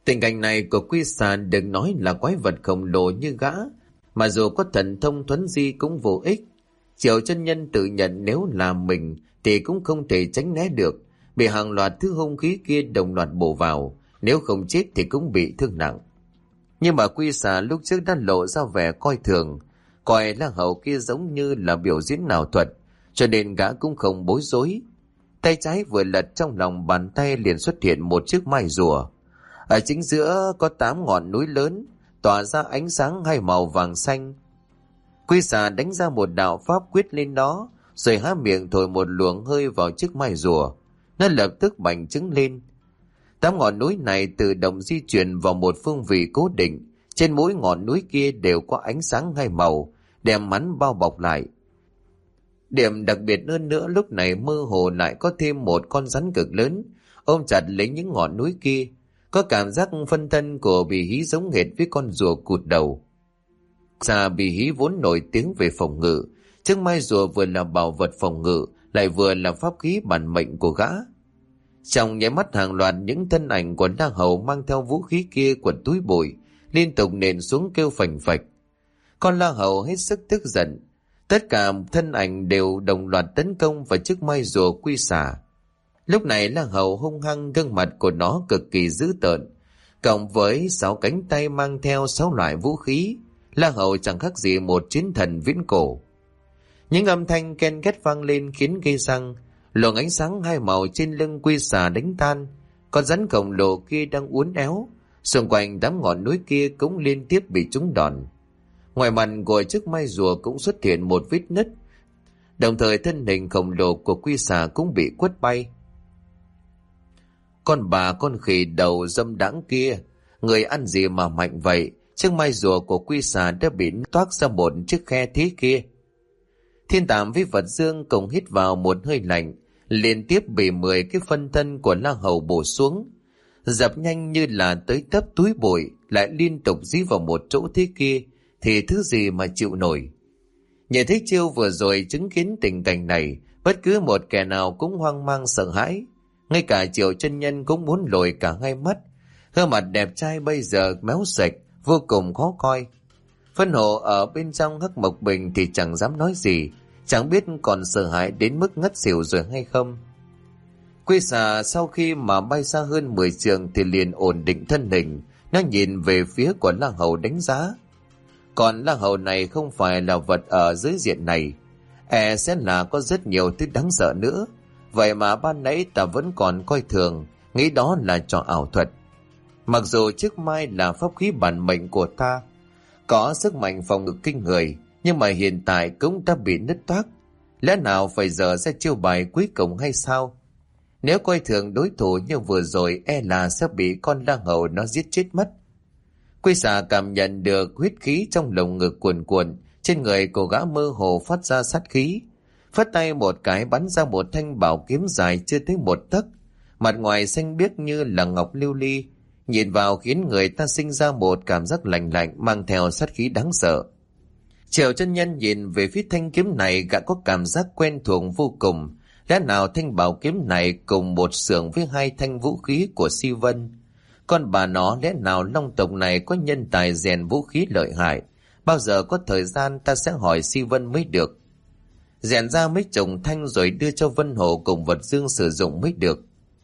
Tình cảnh này của quy xà đừng nói là quái vật khổng lồ như gã, mà dù có thần thông thuấn di cũng vô ích. Triệu chân nhân tự nhận nếu là mình thì cũng không thể tránh né được, bị hàng loạt thứ hung khí kia đồng loạt bổ vào, nếu không chết thì cũng bị thương nặng. Nhưng mà quy xà lúc trước đã lộ ra vẻ coi thường, coi La Hầu kia giống như là biểu diễn ảo thuật, cho nên gã cũng không bối rối. Tay trái vừa lật, trong lòng bàn tay liền xuất hiện một chiếc mai rùa. Ở chính giữa có tám ngọn núi lớn, tỏa ra ánh sáng hai màu vàng xanh. Quy xà đánh ra một đạo pháp quyết lên đó, rồi há miệng thổi một luồng hơi vào chiếc mai rùa. Nó lập tức bành trướng lên. Tám ngọn núi này tự động di chuyển vào một phương vị cố định. Trên mỗi ngọn núi kia đều có ánh sáng hai màu, đem mắn bao bọc lại. Điểm đặc biệt hơn nữa, lúc này mơ hồ lại có thêm một con rắn cực lớn, ôm chặt lấy những ngọn núi kia. Có cảm giác phân thân của bì hí giống hệt với con rùa cụt đầu. Xà bì hí vốn nổi tiếng về phòng ngự, chiếc mai rùa vừa là bảo vật phòng ngự, lại vừa là pháp khí bản mệnh của gã. Trong nháy mắt, hàng loạt những thân ảnh của La Hầu mang theo vũ khí kia quần túi bụi, liên tục nện xuống kêu phành phạch. Con La Hầu hết sức tức giận, tất cả thân ảnh đều đồng loạt tấn công vào chiếc mai rùa quy xà. Lúc này La Hầu hung hăng, gương mặt của nó cực kỳ dữ tợn, cộng với sáu cánh tay mang theo sáu loại vũ khí, La Hầu chẳng khác gì một chiến thần viễn cổ. Những âm thanh ken két vang lên khiến ghê răng, luồng ánh sáng hai màu trên lưng quy xà đánh tan. Con rắn khổng lồ kia đang uốn éo, xung quanh đám ngọn núi kia cũng liên tiếp bị trúng đòn. Ngoài mặt của chiếc mai rùa cũng xuất hiện một vết nứt, đồng thời thân hình khổng lồ của quy xà cũng bị quất bay. Con bà con khỉ đầu dâm đãng kia, người ăn gì mà mạnh vậy? Chiếc mai rùa của quy xà đã bị toác ra một chiếc khe thế kia. Thiên Tạm với Vật Dương cùng hít vào một hơi lạnh, liên tiếp bị mười cái phân thân của La Hầu bổ xuống, dập nhanh như là tới tấp túi bụi, lại liên tục dí vào một chỗ thế kia, thì thứ gì mà chịu nổi. Nhìn thấy chiêu vừa rồi, chứng kiến tình cảnh này, bất cứ một kẻ nào cũng hoang mang sợ hãi. Ngay cả Triệu chân nhân cũng muốn lồi cả hai mắt. Gương mặt đẹp trai bây giờ méo sạch, vô cùng khó coi. Phân Hộ ở bên trong Hắc Mộc Bình thì chẳng dám nói gì, chẳng biết còn sợ hãi đến mức ngất xỉu rồi hay không. Quy xà sau khi mà bay xa hơn mười trượng thì liền ổn định thân hình, nó nhìn về phía của La Hầu đánh giá. Còn La Hầu này không phải là vật ở dưới diện này, e sẽ là có rất nhiều thứ đáng sợ nữa. Vậy mà ban nãy ta vẫn còn coi thường, nghĩ đó là trò ảo thuật. Mặc dù chiếc mai là pháp khí bản mệnh của ta, có sức mạnh phòng ngự kinh người, nhưng mà hiện tại cũng đã bị nứt toác. Lẽ nào phải giờ ra chiêu bài cuối cùng hay sao? Nếu coi thường đối thủ như vừa rồi, e là sẽ bị con La Hầu nó giết chết mất. Quy xà cảm nhận được huyết khí trong lồng ngực cuồn cuộn, trên người của gã mơ hồ phát ra sát khí. Phất tay một cái bắn ra một thanh bảo kiếm dài chưa tới một tấc, mặt ngoài xanh biếc như là ngọc lưu ly, nhìn vào khiến người ta sinh ra một cảm giác lạnh lạnh mang theo sát khí đáng sợ. Triệu chân nhân nhìn về phía thanh kiếm này, gã có cảm giác quen thuộc vô cùng. Lẽ nào thanh bảo kiếm này cùng một xưởng với hai thanh vũ khí của Si Vân? Con bà nó, lẽ nào Long tộc này có nhân tài rèn vũ khí lợi hại? Bao giờ có thời gian ta sẽ hỏi Si Vân mới được. Rèn ra mấy chồng thanh rồi đưa cho Vân Hộ cùng Vật Dương sử dụng mới được.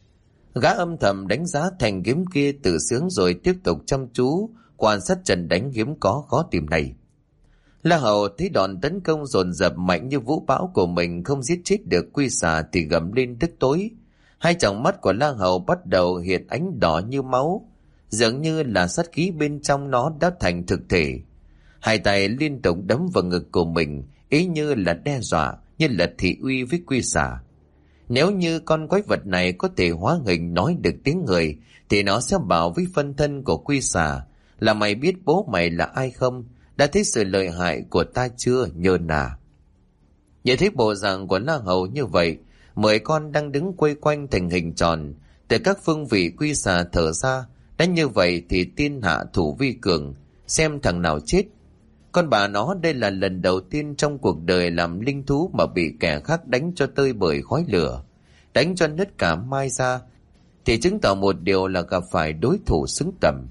Gã âm thầm đánh giá thanh kiếm kia tự sướng rồi tiếp tục chăm chú quan sát trận đánh hiếm có khó tìm này. La Hầu thấy đòn tấn công dồn dập mạnh như vũ bão của mình không giết chết được quy xà thì gầm lên tức tối. Hai tròng mắt của La Hầu bắt đầu hiện ánh đỏ như máu, dường như là sát khí bên trong nó đã thành thực thể. Hai tay liên tục đấm vào ngực của mình, ý như là đe dọa, như là thị uy với quy xà. Nếu như con quái vật này có thể hóa hình nói được tiếng người, thì nó sẽ bảo với phân thân của quy xà là mày biết bố mày là ai không? Đã thấy sự lợi hại của ta chưa, nhơn à? Nhìn thấy bộ dạng của La Hầu như vậy, mười con đang đứng quây quanh thành hình tròn, từ các phương vị quy xà thở ra. Đã như vậy thì tiên hạ thủ vi cường, xem thằng nào chết. Con bà nó đây là lần đầu tiên trong cuộc đời làm linh thú mà bị kẻ khác đánh cho tơi bời khói lửa, đánh cho nứt cả mai ra. thì chứng tỏ một điều là gặp phải đối thủ xứng tầm.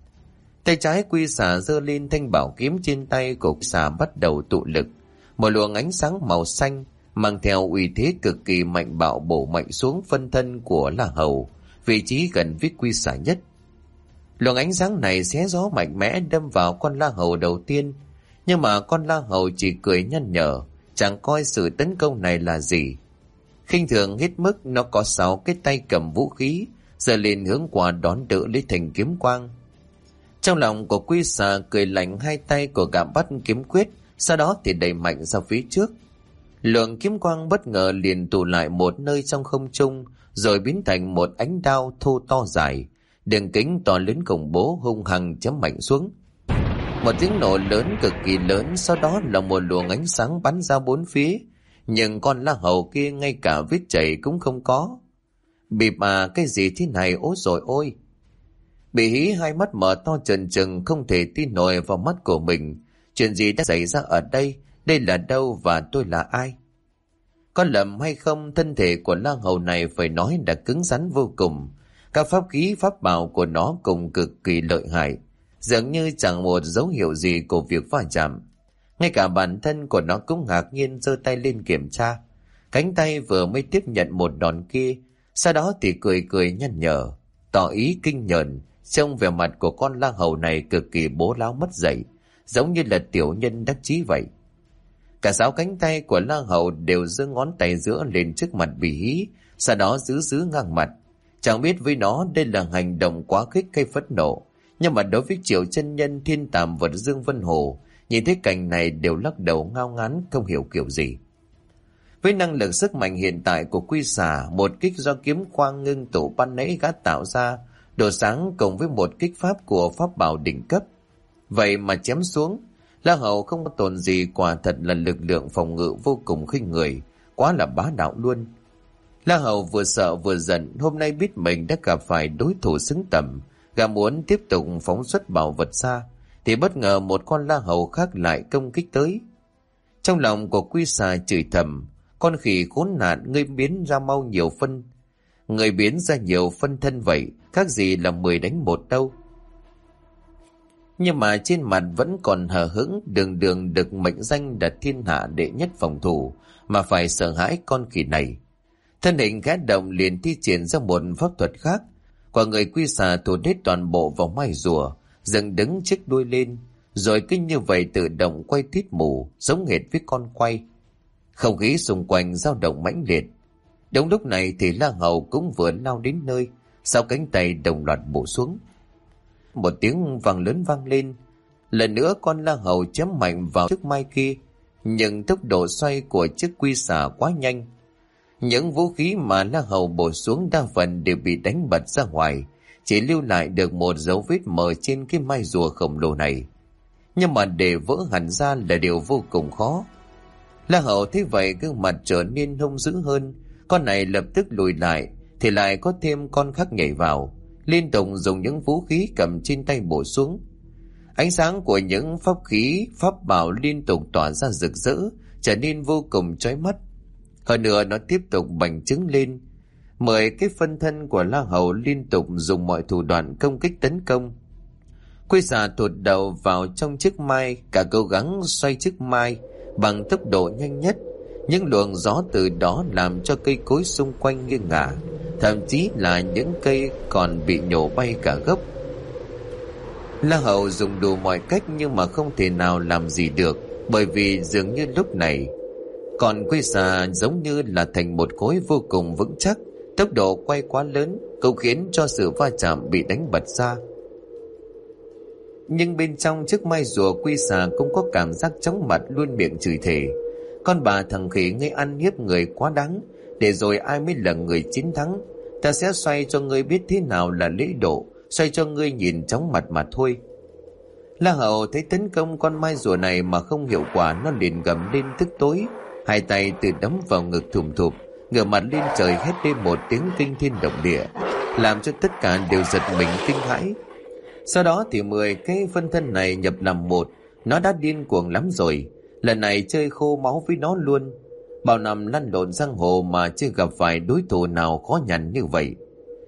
Tay trái quy xà giơ lên thanh bảo kiếm trên tay của quy xà bắt đầu tụ lực. Một luồng ánh sáng màu xanh mang theo uy thế cực kỳ mạnh bạo bổ mạnh xuống phân thân của La Hầu, vị trí gần với quy xà nhất. Luồng ánh sáng này xé gió mạnh mẽ đâm vào con La Hầu đầu tiên, nhưng mà con La Hầu chỉ cười nhăn nhở, chẳng coi sự tấn công này là gì. Khinh thường hết mức, nó có sáu cái tay cầm vũ khí giơ lên hướng qua đón đỡ lấy thành kiếm quang. Trong lòng của quy xà cười lạnh, hai tay của gã bắt kiếm quyết, sau đó thì đẩy mạnh ra phía trước. Lượng kiếm quang bất ngờ liền tụ lại một nơi trong không trung, rồi biến thành một ánh đao thô to dài, đường kính to lớn khủng bố hung hăng chém mạnh xuống. Một tiếng nổ lớn cực kỳ lớn, sau đó là một luồng ánh sáng bắn ra bốn phía, nhưng con La Hầu kia ngay cả vết chảy cũng không có. Bịp à, cái gì thế này, ối rồi ôi! Bị hí hai mắt mở to trần trừng, không thể tin nổi vào mắt của mình. Chuyện gì đã xảy ra ở đây? Đây là đâu và tôi là ai? Có lầm hay không, thân thể của La Hầu này phải nói đã cứng rắn vô cùng. Các pháp khí pháp bảo của nó cũng cực kỳ lợi hại, dường như chẳng một dấu hiệu gì của việc va chạm. Ngay cả bản thân của nó cũng ngạc nhiên giơ tay lên kiểm tra. Cánh tay vừa mới tiếp nhận một đòn kia, sau đó thì cười cười nhăn nhở, tỏ ý kinh nhờn. Trong vẻ mặt của con La Hầu này cực kỳ bố láo mất dạy, giống như là tiểu nhân đắc chí vậy. Cả sáu cánh tay của La Hầu đều giơ ngón tay giữa lên trước mặt Bỉ Hí, sau đó giữ giữ ngang mặt. Chẳng biết với nó đây là hành động quá khích hay phẫn nộ, nhưng mà đối với Triệu chân nhân, Thiên Tàm và Dương Vân Hồ, nhìn thấy cảnh này đều lắc đầu ngao ngán, không hiểu kiểu gì. Với năng lực sức mạnh hiện tại của quy xà, một kích do kiếm quang ngưng tụ ban nãy gã tạo ra, độ sáng cùng với một kích pháp của pháp bảo đỉnh cấp, vậy mà chém xuống, La Hầu không có tồn gì, quả thật là lực lượng phòng ngự vô cùng khinh người, quá là bá đạo luôn. La Hầu vừa sợ vừa giận, hôm nay biết mình đã gặp phải đối thủ xứng tầm, gã muốn tiếp tục phóng xuất bảo vật ra, thì bất ngờ một con La Hầu khác lại công kích tới. Trong lòng của quy xà chửi thầm, con khỉ khốn nạn, ngươi biến ra mau nhiều phân, người biến ra nhiều phân thân vậy, khác gì là mười đánh một đâu. Nhưng mà trên mặt vẫn còn hờ hững, đường đường được mệnh danh là thiên hạ đệ nhất phòng thủ, mà phải sợ hãi con khỉ này. Thân hình khẽ động liền thi triển ra một pháp thuật khác, quả người quy xà thủ hết toàn bộ vào mai rùa, dựng đứng chiếc đuôi lên, rồi cứ như vậy tự động quay tít mù, giống hệt với con quay. Không khí xung quanh dao động mãnh liệt. Đúng lúc này thì La Hầu cũng vừa lao đến nơi, sau cánh tay đồng loạt bổ xuống. Một tiếng vang lớn vang lên, lần nữa con La Hầu chém mạnh vào chiếc mai kia, nhưng tốc độ xoay của chiếc quy xà quá nhanh. Những vũ khí mà La Hầu bổ xuống đa phần đều bị đánh bật ra ngoài, chỉ lưu lại được một dấu vết mờ trên cái mai rùa khổng lồ này. Nhưng mà để vỡ hẳn ra là điều vô cùng khó. La Hầu thấy vậy gương mặt trở nên hung dữ hơn, con này lập tức lùi lại, thì lại có thêm con khác nhảy vào, liên tục dùng những vũ khí cầm trên tay bổ xuống. Ánh sáng của những pháp khí pháp bảo liên tục tỏa ra rực rỡ, trở nên vô cùng chói mắt. Hơn nữa nó tiếp tục bành trướng lên, mười cái phân thân của La Hầu liên tục dùng mọi thủ đoạn công kích tấn công. Quy xà thụt đầu vào trong chiếc mai, cả cố gắng xoay chiếc mai bằng tốc độ nhanh nhất. Những luồng gió từ đó làm cho cây cối xung quanh nghiêng ngả, thậm chí là những cây còn bị nhổ bay cả gốc. La Hầu dùng đủ mọi cách nhưng mà không thể nào làm gì được, bởi vì dường như lúc này còn quy xà giống như là thành một khối vô cùng vững chắc, tốc độ quay quá lớn cũng khiến cho sự va chạm bị đánh bật ra. Nhưng bên trong chiếc mai rùa, quy xà cũng có cảm giác chóng mặt, luôn miệng chửi thề: con bà thằng khỉ, ngươi ăn hiếp người quá đáng, để rồi ai mới là người chiến thắng. Ta sẽ xoay cho ngươi biết thế nào là lễ độ, xoay cho ngươi nhìn chóng mặt mà thôi. La Hầu thấy tấn công con mai rùa này mà không hiệu quả, nó liền gầm lên tức tối, hai tay tự đấm vào ngực thùm thụp, ngửa mặt lên trời hét lên một tiếng kinh thiên động địa, làm cho tất cả đều giật mình kinh hãi. Sau đó thì mười cái phân thân này nhập làm một, nó đã điên cuồng lắm rồi, lần này chơi khô máu với nó luôn. Bao năm lăn lộn giang hồ mà chưa gặp phải đối thủ nào khó nhằn như vậy.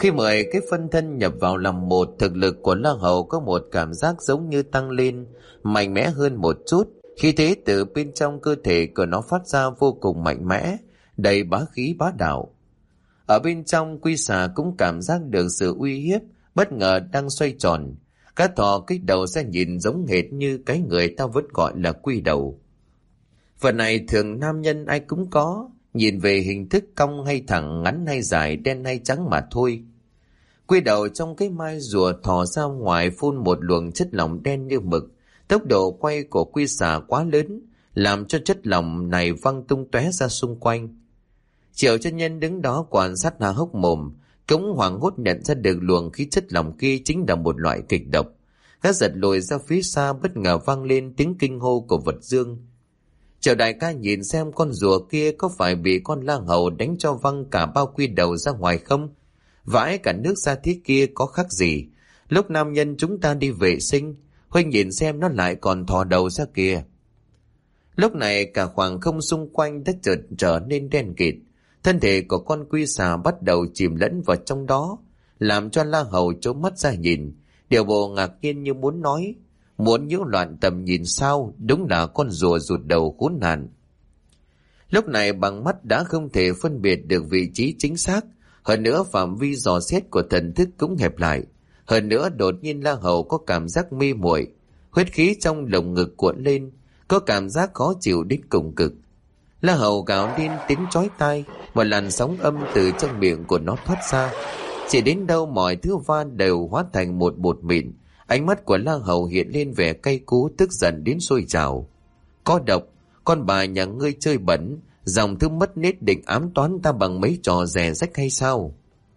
Khi mười cái phân thân nhập vào làm một, thực lực của La Hầu có một cảm giác giống như tăng lên, mạnh mẽ hơn một chút. Khi thế từ bên trong cơ thể của nó phát ra vô cùng mạnh mẽ, đầy bá khí bá đạo. Ở bên trong, quy xà cũng cảm giác được sự uy hiếp, bất ngờ đang xoay tròn. Cá thò kích đầu ra nhìn giống hệt như cái người ta vẫn gọi là quy đầu. Phần này thường nam nhân ai cũng có, nhìn về hình thức cong hay thẳng, ngắn hay dài, đen hay trắng mà thôi. Quy đầu trong cái mai rùa thò ra ngoài phun một luồng chất lỏng đen như mực. Tốc độ quay của quy xà quá lớn, làm cho chất lỏng này văng tung tóe ra xung quanh. Triệu chân nhân đứng đó quan sát há hốc mồm, cũng hoảng hốt nhận ra được luồng khí chất lỏng kia chính là một loại kịch độc. Gã giật lùi ra phía xa, bất ngờ vang lên tiếng kinh hô của vật dương. Triệu đại ca nhìn xem con rùa kia có phải bị con La Hầu đánh cho văng cả bao quy đầu ra ngoài không? Vãi cả nước ra thiết kia có khác gì? Lúc nam nhân chúng ta đi vệ sinh, huynh nhìn xem nó lại còn thò đầu ra kìa. Lúc này cả khoảng không xung quanh đã chợt trở nên đen kịt. Thân thể của con quy xà bắt đầu chìm lẫn vào trong đó, làm cho La Hầu trố mắt ra nhìn, điều bộ ngạc nhiên như muốn nói, muốn nhiễu loạn tầm nhìn sao, đúng là con rùa rụt đầu khốn nạn. Lúc này bằng mắt đã không thể phân biệt được vị trí chính xác, hơn nữa phạm vi dò xét của thần thức cũng hẹp lại. Hơn nữa đột nhiên La Hầu có cảm giác mê muội, huyết khí trong lồng ngực cuộn lên, có cảm giác khó chịu đến cùng cực. La Hầu gào lên tiếng chói tai, một làn sóng âm từ trong miệng của nó thoát ra. Chỉ đến đâu mọi thứ va đều hóa thành một bột mịn. Ánh mắt của La Hầu hiện lên vẻ cay cú, tức giận đến sôi trào. Có độc, con bà nhà ngươi chơi bẩn, dòng thứ mất nết định ám toán ta bằng mấy trò rẻ rách hay sao?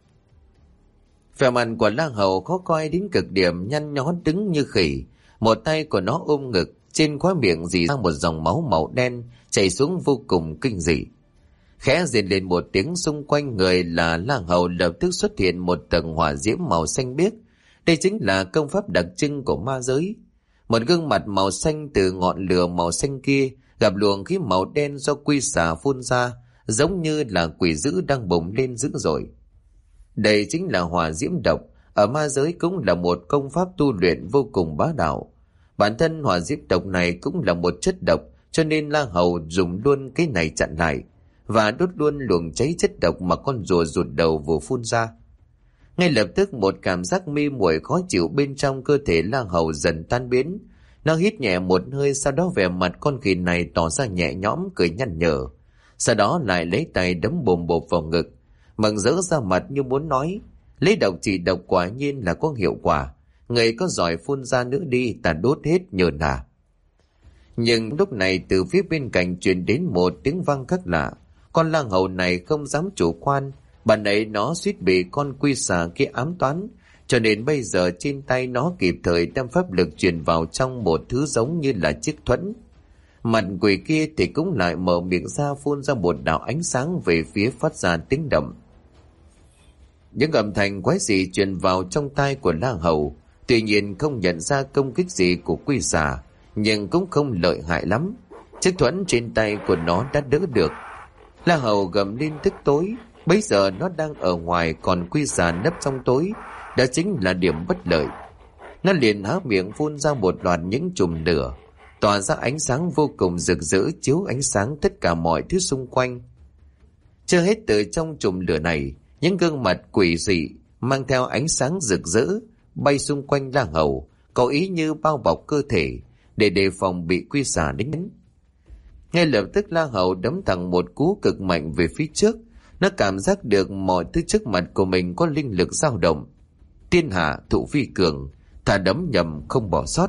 Vẻ mặt của La Hầu khó coi đến cực điểm, nhăn nhó đứng như khỉ. Một tay của nó ôm ngực, trên khóe miệng rỉ ra một dòng máu màu đen chảy xuống vô cùng kinh dị. Khẽ rền lên một tiếng, xung quanh người là La Hầu lập tức xuất hiện một tầng hỏa diễm màu xanh biếc. Đây chính là công pháp đặc trưng của ma giới. Một gương mặt màu xanh từ ngọn lửa màu xanh kia gặp luồng khí màu đen do quy xà phun ra, giống như là quỷ dữ đang bùng lên dữ dội. Đây chính là hỏa diễm độc, ở ma giới cũng là một công pháp tu luyện vô cùng bá đạo. Bản thân hỏa diễm độc này cũng là một chất độc, cho nên La Hầu dùng luôn cái này chặn lại và đốt luôn luồng cháy chất độc mà con rùa rụt đầu vừa phun ra. Ngay lập tức một cảm giác mê muội khó chịu bên trong cơ thể La Hầu dần tan biến. Nó hít nhẹ một hơi, sau đó vẻ mặt con khỉ này tỏ ra nhẹ nhõm cười nhăn nhở. Sau đó lại lấy tay đấm bồm bộp vào ngực, mừng rỡ ra mặt như muốn nói, lấy độc trị độc quả nhiên là có hiệu quả. Người có giỏi phun ra nữa đi, ta đốt hết nhờ nà. Nhưng lúc này từ phía bên cạnh truyền đến một tiếng vang khác lạ. Con La Hầu này không dám chủ quan, bạn ấy nó suýt bị con quy xà kia ám toán, cho nên bây giờ trên tay nó kịp thời đem pháp lực truyền vào trong một thứ giống như là chiếc thuẫn. Mặt quỷ kia thì cũng lại mở miệng ra phun ra một đạo ánh sáng về phía phát ra tiếng động. Những âm thanh quái dị truyền vào trong tai của La Hầu, tuy nhiên không nhận ra công kích gì của quy xà, nhưng cũng không lợi hại lắm. Chiếc thuẫn trên tay của nó đã đỡ được. La Hầu gầm lên tức tối, bây giờ nó đang ở ngoài còn quy xà nấp trong tối, đó chính là điểm bất lợi. Nó liền há miệng phun ra một loạt những chùm lửa, tỏa ra ánh sáng vô cùng rực rỡ, chiếu ánh sáng tất cả mọi thứ xung quanh. Chưa hết, từ trong chùm lửa này, những gương mặt quỷ dị mang theo ánh sáng rực rỡ bay xung quanh La Hầu, có ý như bao bọc cơ thể để đề phòng bị quy xà đánh. Ngay lập tức La Hầu đấm thẳng một cú cực mạnh về phía trước. Nó cảm giác được mọi thứ trước mặt của mình có linh lực dao động. Tiên hạ thụ phi cường, thả đấm nhầm không bỏ sót.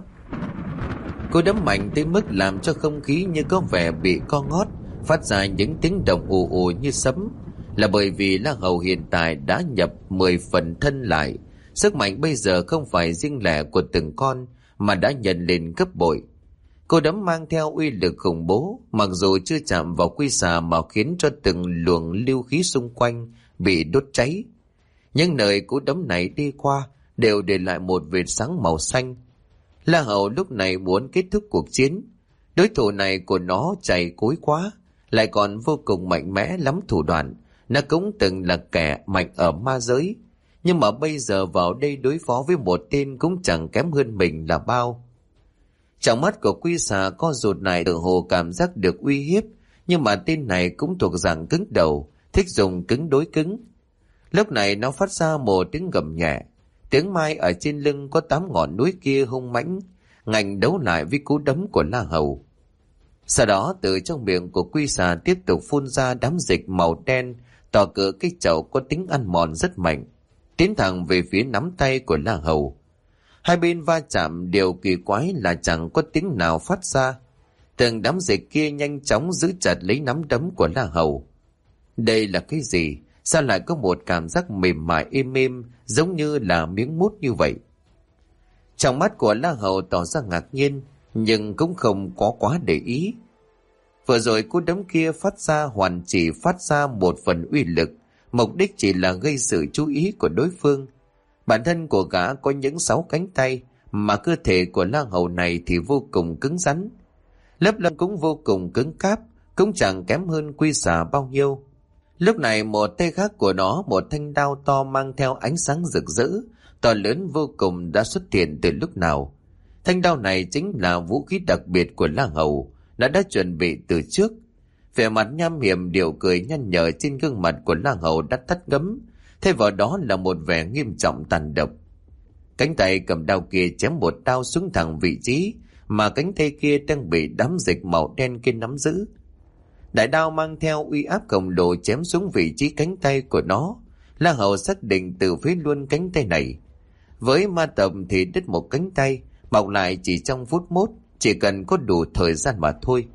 Cú đấm mạnh tới mức làm cho không khí như có vẻ bị co ngót, phát ra những tiếng động ù ù như sấm. Là bởi vì La Hầu hiện tại đã nhập mười phần thân lại. Sức mạnh bây giờ không phải riêng lẻ của từng con, mà đã nhận lên gấp bội. Cô đấm mang theo uy lực khủng bố, mặc dù chưa chạm vào quy xà mà khiến cho từng luồng lưu khí xung quanh bị đốt cháy. Nhưng nơi cú đấm này đi qua đều để lại một vệt sáng màu xanh. La Hầu lúc này muốn kết thúc cuộc chiến. Đối thủ này của nó chạy cối quá, lại còn vô cùng mạnh mẽ lắm thủ đoạn. Nó cũng từng là kẻ mạnh ở ma giới, Nhưng mà bây giờ vào đây đối phó với một tên cũng chẳng kém hơn mình là bao. Trong mắt của Quy Xà co rụt lại, tự hồ cảm giác được uy hiếp. Nhưng mà tên này cũng thuộc dạng cứng đầu, thích dùng cứng đối cứng. Lúc này nó phát ra một tiếng gầm nhẹ. Tiếng mai ở trên lưng có tám ngọn núi kia hung mãnh, ngạnh đấu lại với cú đấm của La Hầu. Sau đó từ trong miệng của Quy Xà tiếp tục phun ra đám dịch màu đen, tỏ cỡ cái chậu có tính ăn mòn rất mạnh, tiến thẳng về phía nắm tay của La Hầu. Hai bên va chạm, điều kỳ quái là chẳng có tiếng nào phát ra. Từng đám dịch kia nhanh chóng giữ chặt lấy nắm đấm của La Hầu. Đây là cái gì? Sao lại có một cảm giác mềm mại êm êm, giống như là miếng mút như vậy? Trong mắt của La Hầu tỏ ra ngạc nhiên, nhưng cũng không có quá để ý. Vừa rồi cú đấm kia phát ra hoàn chỉ phát ra một phần uy lực, mục đích chỉ là gây sự chú ý của đối phương. Bản thân của gã có những sáu cánh tay, mà cơ thể của La Hầu này thì vô cùng cứng rắn. Lớp lông cũng vô cùng cứng cáp, cũng chẳng kém hơn Quy Xà bao nhiêu. Lúc này một tay khác của nó, một thanh đao to mang theo ánh sáng rực rỡ, to lớn vô cùng đã xuất hiện từ lúc nào. Thanh đao này chính là vũ khí đặc biệt của La Hầu, đã đã chuẩn bị từ trước. Vẻ mặt nham hiểm, điệu cười nhăn nhở trên gương mặt của La Hầu đã tắt ngấm, thay vào đó là một vẻ nghiêm trọng tàn độc. Cánh tay cầm đao kia chém một đao xuống thẳng vị trí mà cánh tay kia đang bị đám dịch màu đen kia nắm giữ. Đại đao mang theo uy áp khổng lồ chém xuống vị trí cánh tay của nó. La Hầu xác định từ phía luôn cánh tay này. Với ma tập thì đứt một cánh tay, mọc lại chỉ trong phút mốt, chỉ cần có đủ thời gian mà thôi.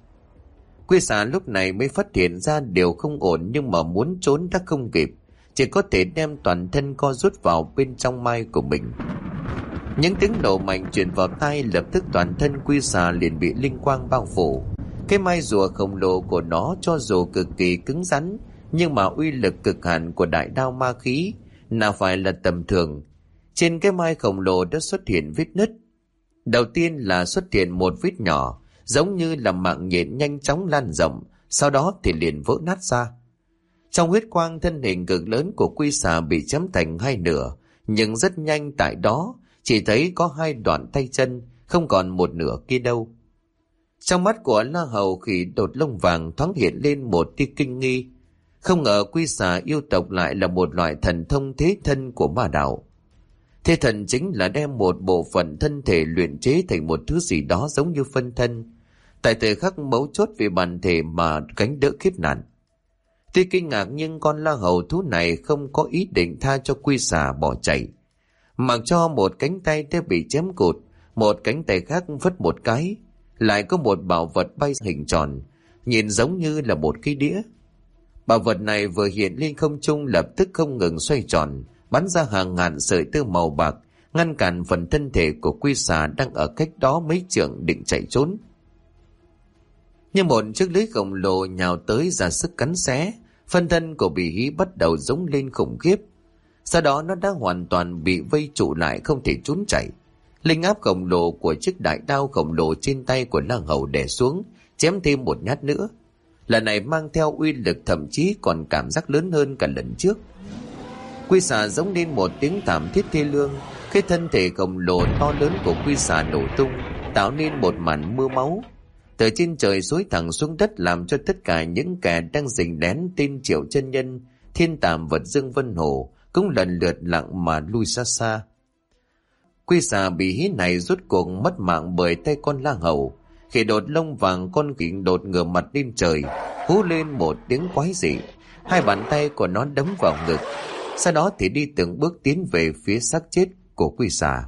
Quy Xà lúc này mới phát hiện ra điều không ổn, nhưng mà muốn trốn đã không kịp, chỉ có thể đem toàn thân co rút vào bên trong mai của mình. Những tiếng nổ mạnh truyền vào tai, lập tức toàn thân Quy Xà liền bị linh quang bao phủ. Cái mai rùa khổng lồ của nó cho dù cực kỳ cứng rắn, nhưng mà uy lực cực hạn của đại đao ma khí nào phải là tầm thường. Trên cái mai khổng lồ đã xuất hiện vết nứt. Đầu tiên là xuất hiện một vết nhỏ, giống như là mạng nhện nhanh chóng lan rộng, sau đó thì liền vỡ nát ra. Trong huyết quang, thân hình cực lớn của Quy Xà bị chém thành hai nửa, nhưng rất nhanh tại đó chỉ thấy có hai đoạn tay chân, không còn một nửa kia đâu. Trong mắt của La Hầu khỉ đột lông vàng thoáng hiện lên một tia kinh nghi. Không ngờ Quy Xà yêu tộc lại là một loại thần thông thế thân của ma đạo. Thế thần chính là đem một bộ phận thân thể luyện chế thành một thứ gì đó giống như phân thân, tại thời khắc mấu chốt về bản thể mà gánh đỡ kiếp nạn. Tuy kinh ngạc nhưng con La Hầu thú này không có ý định tha cho Quy Xà bỏ chạy. Mặc cho một cánh tay đã bị chém cụt, một cánh tay khác vứt một cái, lại có một bảo vật bay hình tròn, nhìn giống như là một cái đĩa. Bảo vật này vừa hiện lên không trung lập tức không ngừng xoay tròn, bắn ra hàng ngàn sợi tơ màu bạc, ngăn cản phần thân thể của Quy Xà đang ở cách đó mấy trượng định chạy trốn. Như một chiếc lưới khổng lồ nhào tới ra sức cắn xé, phân thân của Bỉ Hí bắt đầu rống lên khủng khiếp. Sau đó nó đã hoàn toàn bị vây trụ lại, không thể trốn chạy. Linh áp khổng lồ của chiếc đại đao khổng lồ trên tay của La Hầu đè xuống, chém thêm một nhát nữa. Lần này mang theo uy lực thậm chí còn cảm giác lớn hơn cả lần trước. Quy Xà giống lên một tiếng thảm thiết thê lương, cái thân thể khổng lồ to lớn của Quy Xà nổ tung, tạo nên một màn mưa máu. Từ trên trời xối thẳng xuống đất, làm cho tất cả những kẻ đang rình đén tên Triệu Chân Nhân, Thiên Tàm Vật Dương Vân Hổ cũng lần lượt lặng mà lui xa xa. Quy Xà bị hí này rút cuộc mất mạng bởi tay con La Hầu. Khi đột lông vàng con khỉ đột ngửa mặt lên trời, hú lên một tiếng quái dị, hai bàn tay của nó đấm vào ngực, sau đó thì đi từng bước tiến về phía xác chết của Quy Xà.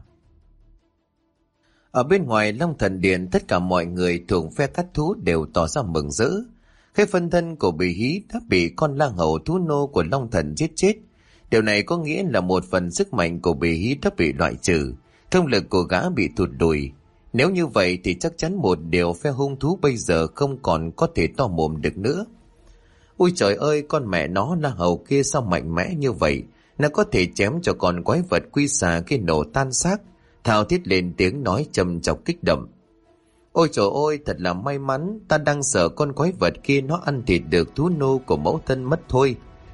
Ở bên ngoài Long Thần Điện, tất cả mọi người thuộc phe cắt thú đều tỏ ra mừng rỡ. Cái phân thân của Bỉ Hí đã bị con La Hầu thú nô của Long Thần giết chết. Điều này có nghĩa là một phần sức mạnh của Bỉ Hí đã bị loại trừ, công lực của gã bị thụt lùi. Nếu như vậy thì chắc chắn một điều, phe hung thú bây giờ không còn có thể to mồm được nữa. Ôi trời ơi, con mẹ nó La Hầu kia sao mạnh mẽ như vậy, nó có thể chém cho con quái vật Quy Xà khi nổ tan xác, thao thiết lên tiếng nói trầm chọc kích động. Ôi trời ơi, thật là may mắn, ta đang sợ con quái vật kia nó ăn thịt được thú nô của mẫu thân mất thôi.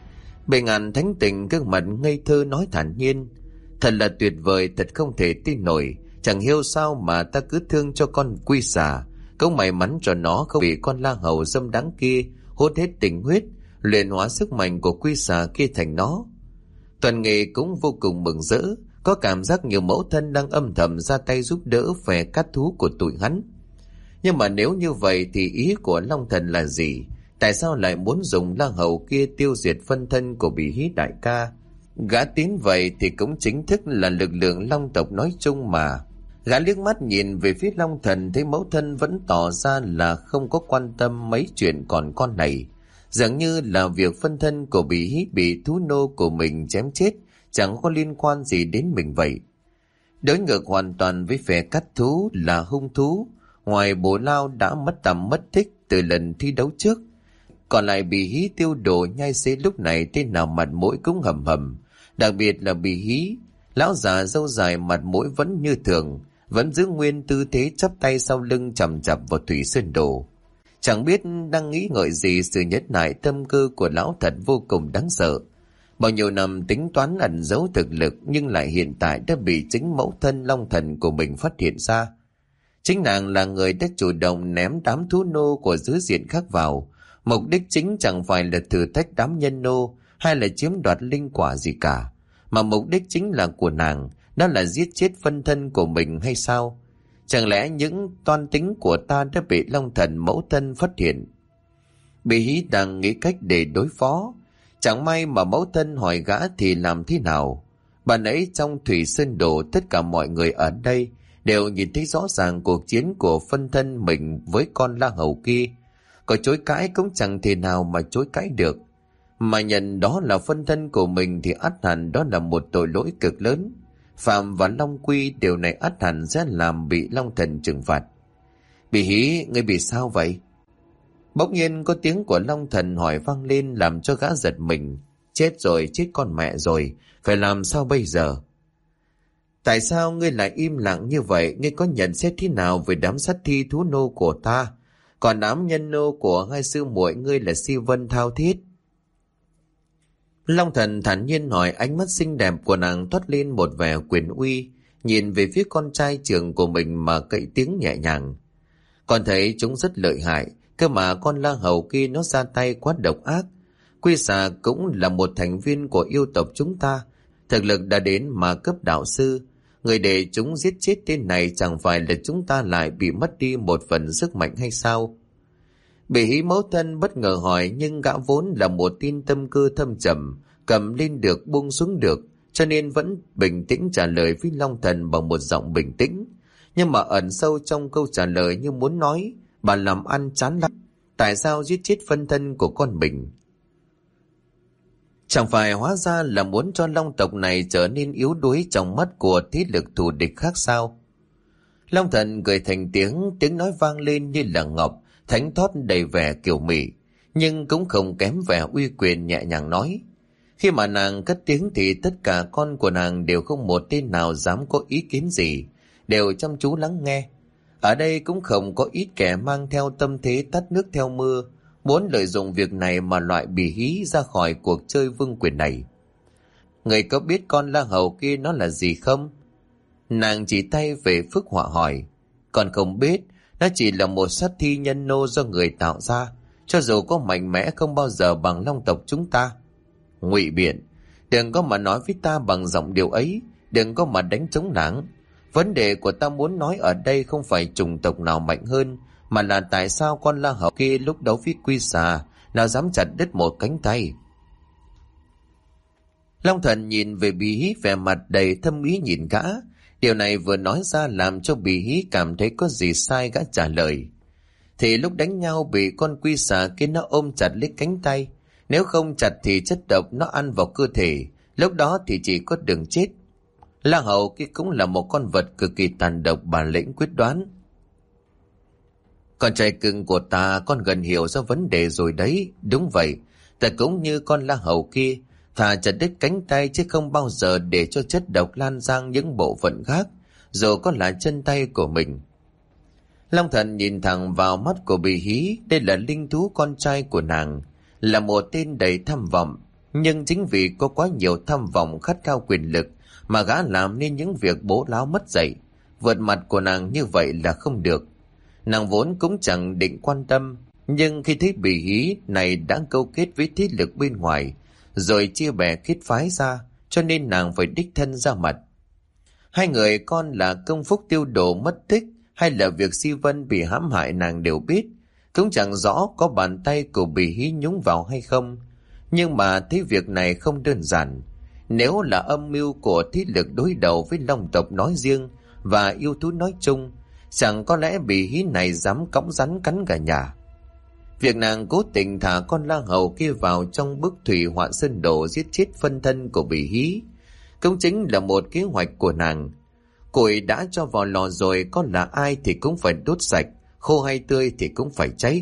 Bề ngàn thánh tình gương mặt ngây thơ nói thản nhiên: thật là tuyệt vời, thật không thể tin nổi. Chẳng hiểu sao mà ta cứ thương cho con quy xà. Cũng may mắn cho nó không bị con la hầu dâm đáng kia hút hết tình huyết, luyện hóa sức mạnh của quy xà kia thành nó. Toàn Nghị cũng vô cùng mừng rỡ, có cảm giác nhiều mẫu thân đang âm thầm ra tay giúp đỡ phe cát thú của tụi hắn. Nhưng mà nếu như vậy thì ý của Long Thần là gì? Tại sao lại muốn dùng la hầu kia tiêu diệt phân thân của Bỉ Hí đại ca? Gã tiến vậy thì cũng chính thức là lực lượng Long tộc nói chung mà. Gã liếc mắt nhìn về phía Long Thần, thấy mẫu thân vẫn tỏ ra là không có quan tâm mấy chuyện còn con này. Dường như là việc phân thân của Bỉ Hí bị thú nô của mình chém chết chẳng có liên quan gì đến mình vậy. Đối ngược hoàn toàn với phe cát thú là hung thú. Ngoài Bồ Lao đã mất tầm mất tích từ lần thi đấu trước, còn lại Bỉ Hí tiêu đồ nhai xế lúc này tên nào mặt mũi cũng hầm hầm. Đặc biệt là Bỉ Hí, lão già râu dài mặt mũi vẫn như thường, vẫn giữ nguyên tư thế chắp tay sau lưng chằm chặp vào Thủy Sơn Đồ. Chẳng biết đang nghĩ ngợi gì, sự nhẫn nại tâm cơ của lão thật vô cùng đáng sợ. Bao nhiêu năm tính toán ẩn giấu thực lực, nhưng lại hiện tại đã bị chính mẫu thân Long Thần của mình phát hiện ra. Chính nàng là người đã chủ động ném đám thú nô của dưới diện khác vào. Mục đích chính chẳng phải là thử thách đám nhân nô hay là chiếm đoạt linh quả gì cả, mà mục đích chính là của nàng, đó là giết chết phân thân của mình hay sao? Chẳng lẽ những toan tính của ta đã bị Long Thần mẫu thân phát hiện? Bỉ Hí đang nghĩ cách để đối phó. Chẳng may mà mẫu thân hỏi gã thì làm thế nào? Bạn ấy trong Thủy Sơn Đồ, tất cả mọi người ở đây đều nhìn thấy rõ ràng cuộc chiến của phân thân mình với con la hầu kia. Có chối cãi cũng chẳng thể nào mà chối cãi được. Mà nhận đó là phân thân của mình thì ắt hẳn đó là một tội lỗi cực lớn. Phạm và Long Quy điều này ắt hẳn sẽ làm bị Long Thần trừng phạt. Bỉ Hí, ngươi bị sao vậy? Bỗng nhiên có tiếng của Long Thần hỏi vang lên làm cho gã giật mình. Chết rồi, chết con mẹ rồi, phải làm sao bây giờ? Tại sao ngươi lại im lặng như vậy? Ngươi có nhận xét thế nào về đám sát thi thú nô của ta? Còn đám nhân nô của hai sư muội ngươi là Si Vân Thao Thiết. Long Thần thản nhiên hỏi, ánh mắt xinh đẹp của nàng toát lên một vẻ quyền uy, nhìn về phía con trai trưởng của mình mà cậy tiếng nhẹ nhàng. Con thấy chúng rất lợi hại, cơ mà con la hầu kia nó ra tay quá độc ác. Quy xà cũng là một thành viên của yêu tộc chúng ta, thực lực đã đến mà cấp đạo sư. Người để chúng giết chết tên này chẳng phải là chúng ta lại bị mất đi một phần sức mạnh hay sao? Bỉ Hí mẫu thân bất ngờ hỏi, nhưng gã vốn là một tin tâm cơ thâm trầm, cầm lên được buông xuống được, cho nên vẫn bình tĩnh trả lời với Long Thần bằng một giọng bình tĩnh. Nhưng mà ẩn sâu trong câu trả lời như muốn nói, bà làm ăn chán lắm, tại sao giết chết phân thân của con mình? Chẳng phải hóa ra là muốn cho Long tộc này trở nên yếu đuối trong mắt của thế lực thù địch khác sao? Long Thần cười thành tiếng, tiếng nói vang lên như là ngọc, thánh thót đầy vẻ kiều mị, nhưng cũng không kém vẻ uy quyền, nhẹ nhàng nói. Khi mà nàng cất tiếng thì tất cả con của nàng đều không một tên nào dám có ý kiến gì, đều chăm chú lắng nghe. Ở đây cũng không có ít kẻ mang theo tâm thế tắt nước theo mưa, muốn lợi dụng việc này mà loại Bỉ Hí ra khỏi cuộc chơi vương quyền này. Người có biết con la hầu kia nó là gì không? Nàng chỉ tay về Phước Họa hỏi. Còn không biết, nó chỉ là một sát thi nhân nô do người tạo ra, cho dù có mạnh mẽ không bao giờ bằng Long tộc chúng ta. Ngụy biện, đừng có mà nói với ta bằng giọng điều ấy, đừng có mà đánh trống lảng. Vấn đề của ta muốn nói ở đây không phải chủng tộc nào mạnh hơn, mà là tại sao con la hầu kia lúc đấu với quy xà nào dám chặt đứt một cánh tay. Long Thần nhìn về Bỉ Hí, vẻ mặt đầy thâm ý nhìn gã. Điều này vừa nói ra làm cho Bỉ Hí cảm thấy có gì sai. Gã trả lời, thì lúc đánh nhau bị con quy xà kia nó ôm chặt lấy cánh tay, nếu không chặt thì chất độc nó ăn vào cơ thể, lúc đó thì chỉ có đường chết. La hầu kia cũng là một con vật cực kỳ tàn độc, bản lĩnh quyết đoán. Con trai cưng của ta, con gần hiểu ra vấn đề rồi đấy. Đúng vậy, ta cũng như con la hầu kia, thà chặt đứt cánh tay chứ không bao giờ để cho chất độc lan sang những bộ phận khác, dù có là chân tay của mình. Long Thần nhìn thẳng vào mắt của Bỉ Hí, đây là linh thú con trai của nàng, là một tên đầy tham vọng, Nhưng chính vì có quá nhiều tham vọng khát khao quyền lực mà gã làm nên những việc bố láo mất dạy. Vượt mặt của nàng như vậy là không được. Nàng vốn cũng chẳng định quan tâm, nhưng khi thấy Bỉ Hí này đã câu kết với thế lực bên ngoài, rồi chia bè kết phái ra, cho nên nàng phải đích thân ra mặt. Hai người con là Công Phúc Tiêu Đồ mất tích hay là việc Si Vân bị hãm hại nàng đều biết, cũng chẳng rõ có bàn tay của Bỉ Hí nhúng vào hay không. Nhưng mà thấy việc này không đơn giản. Nếu là âm mưu của thế lực đối đầu với Long tộc nói riêng và yêu thú nói chung, chẳng có lẽ Bỉ Hí này dám cõng rắn cắn cả nhà. Việc nàng cố tình thả con la hầu kia vào trong bức thủy họa sơn đồ giết chết phân thân của Bỉ Hí cũng chính là một kế hoạch của nàng. Củi đã cho vào lò rồi, có là ai thì cũng phải đốt sạch, khô hay tươi thì cũng phải cháy.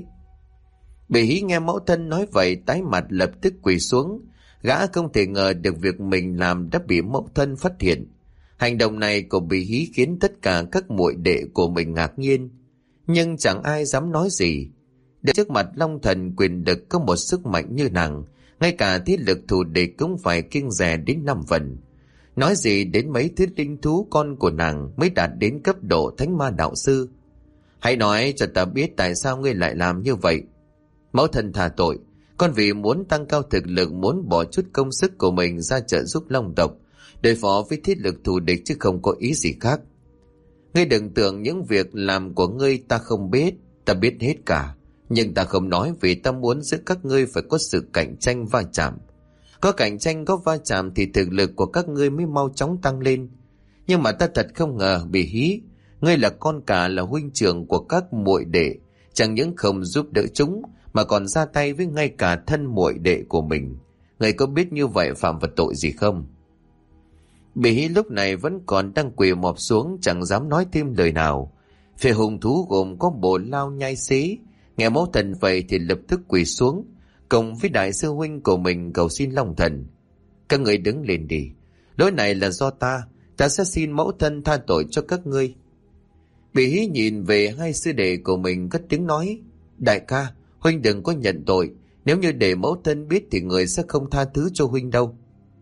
Bỉ Hí nghe mẫu thân nói vậy tái mặt lập tức quỳ xuống. Gã không thể ngờ được việc mình làm đã bị mẫu thân phát hiện. Hành động này của Bỉ Hí khiến tất cả các muội đệ của mình ngạc nhiên, nhưng chẳng ai dám nói gì. Để trước mặt Long Thần quyền lực có một sức mạnh như nàng, ngay cả thế lực thù địch cũng phải kiêng dè đến năm phần. Nói gì đến mấy thứ linh thú con của nàng mới đạt đến cấp độ thánh ma đạo sư. Hãy nói cho ta biết tại sao ngươi lại làm như vậy. Mẫu thân tha tội, con vì muốn tăng cao thực lực, muốn bỏ chút công sức của mình ra trợ giúp Long tộc, đối phó với thế lực thù địch chứ không có ý gì khác. Ngươi đừng tưởng những việc làm của ngươi ta không biết, ta biết hết cả. Nhưng ta không nói vì ta muốn giữa các ngươi phải có sự cạnh tranh va chạm. Có cạnh tranh, có va chạm thì thực lực của các ngươi mới mau chóng tăng lên. Nhưng mà ta thật không ngờ Bỉ Hí, ngươi là con cả, là huynh trưởng của các muội đệ, chẳng những không giúp đỡ chúng mà còn ra tay với ngay cả thân muội đệ của mình. Ngươi có biết như vậy phạm vào tội gì không? Bỉ Hí lúc này vẫn còn đang quỳ mọp xuống, chẳng dám nói thêm lời nào. Phía hùng thú gồm có Bồ Lao Nhai Xí, nghe mẫu thần vậy thì lập tức quỳ xuống, cùng với đại sư huynh của mình cầu xin Long Thần. Các ngươi đứng lên đi, lỗi này là do ta, ta sẽ xin mẫu thân tha tội cho các ngươi. Bỉ Hí nhìn về hai sư đệ của mình cất tiếng nói, đại ca, huynh đừng có nhận tội, nếu như để mẫu thân biết thì người sẽ không tha thứ cho huynh đâu.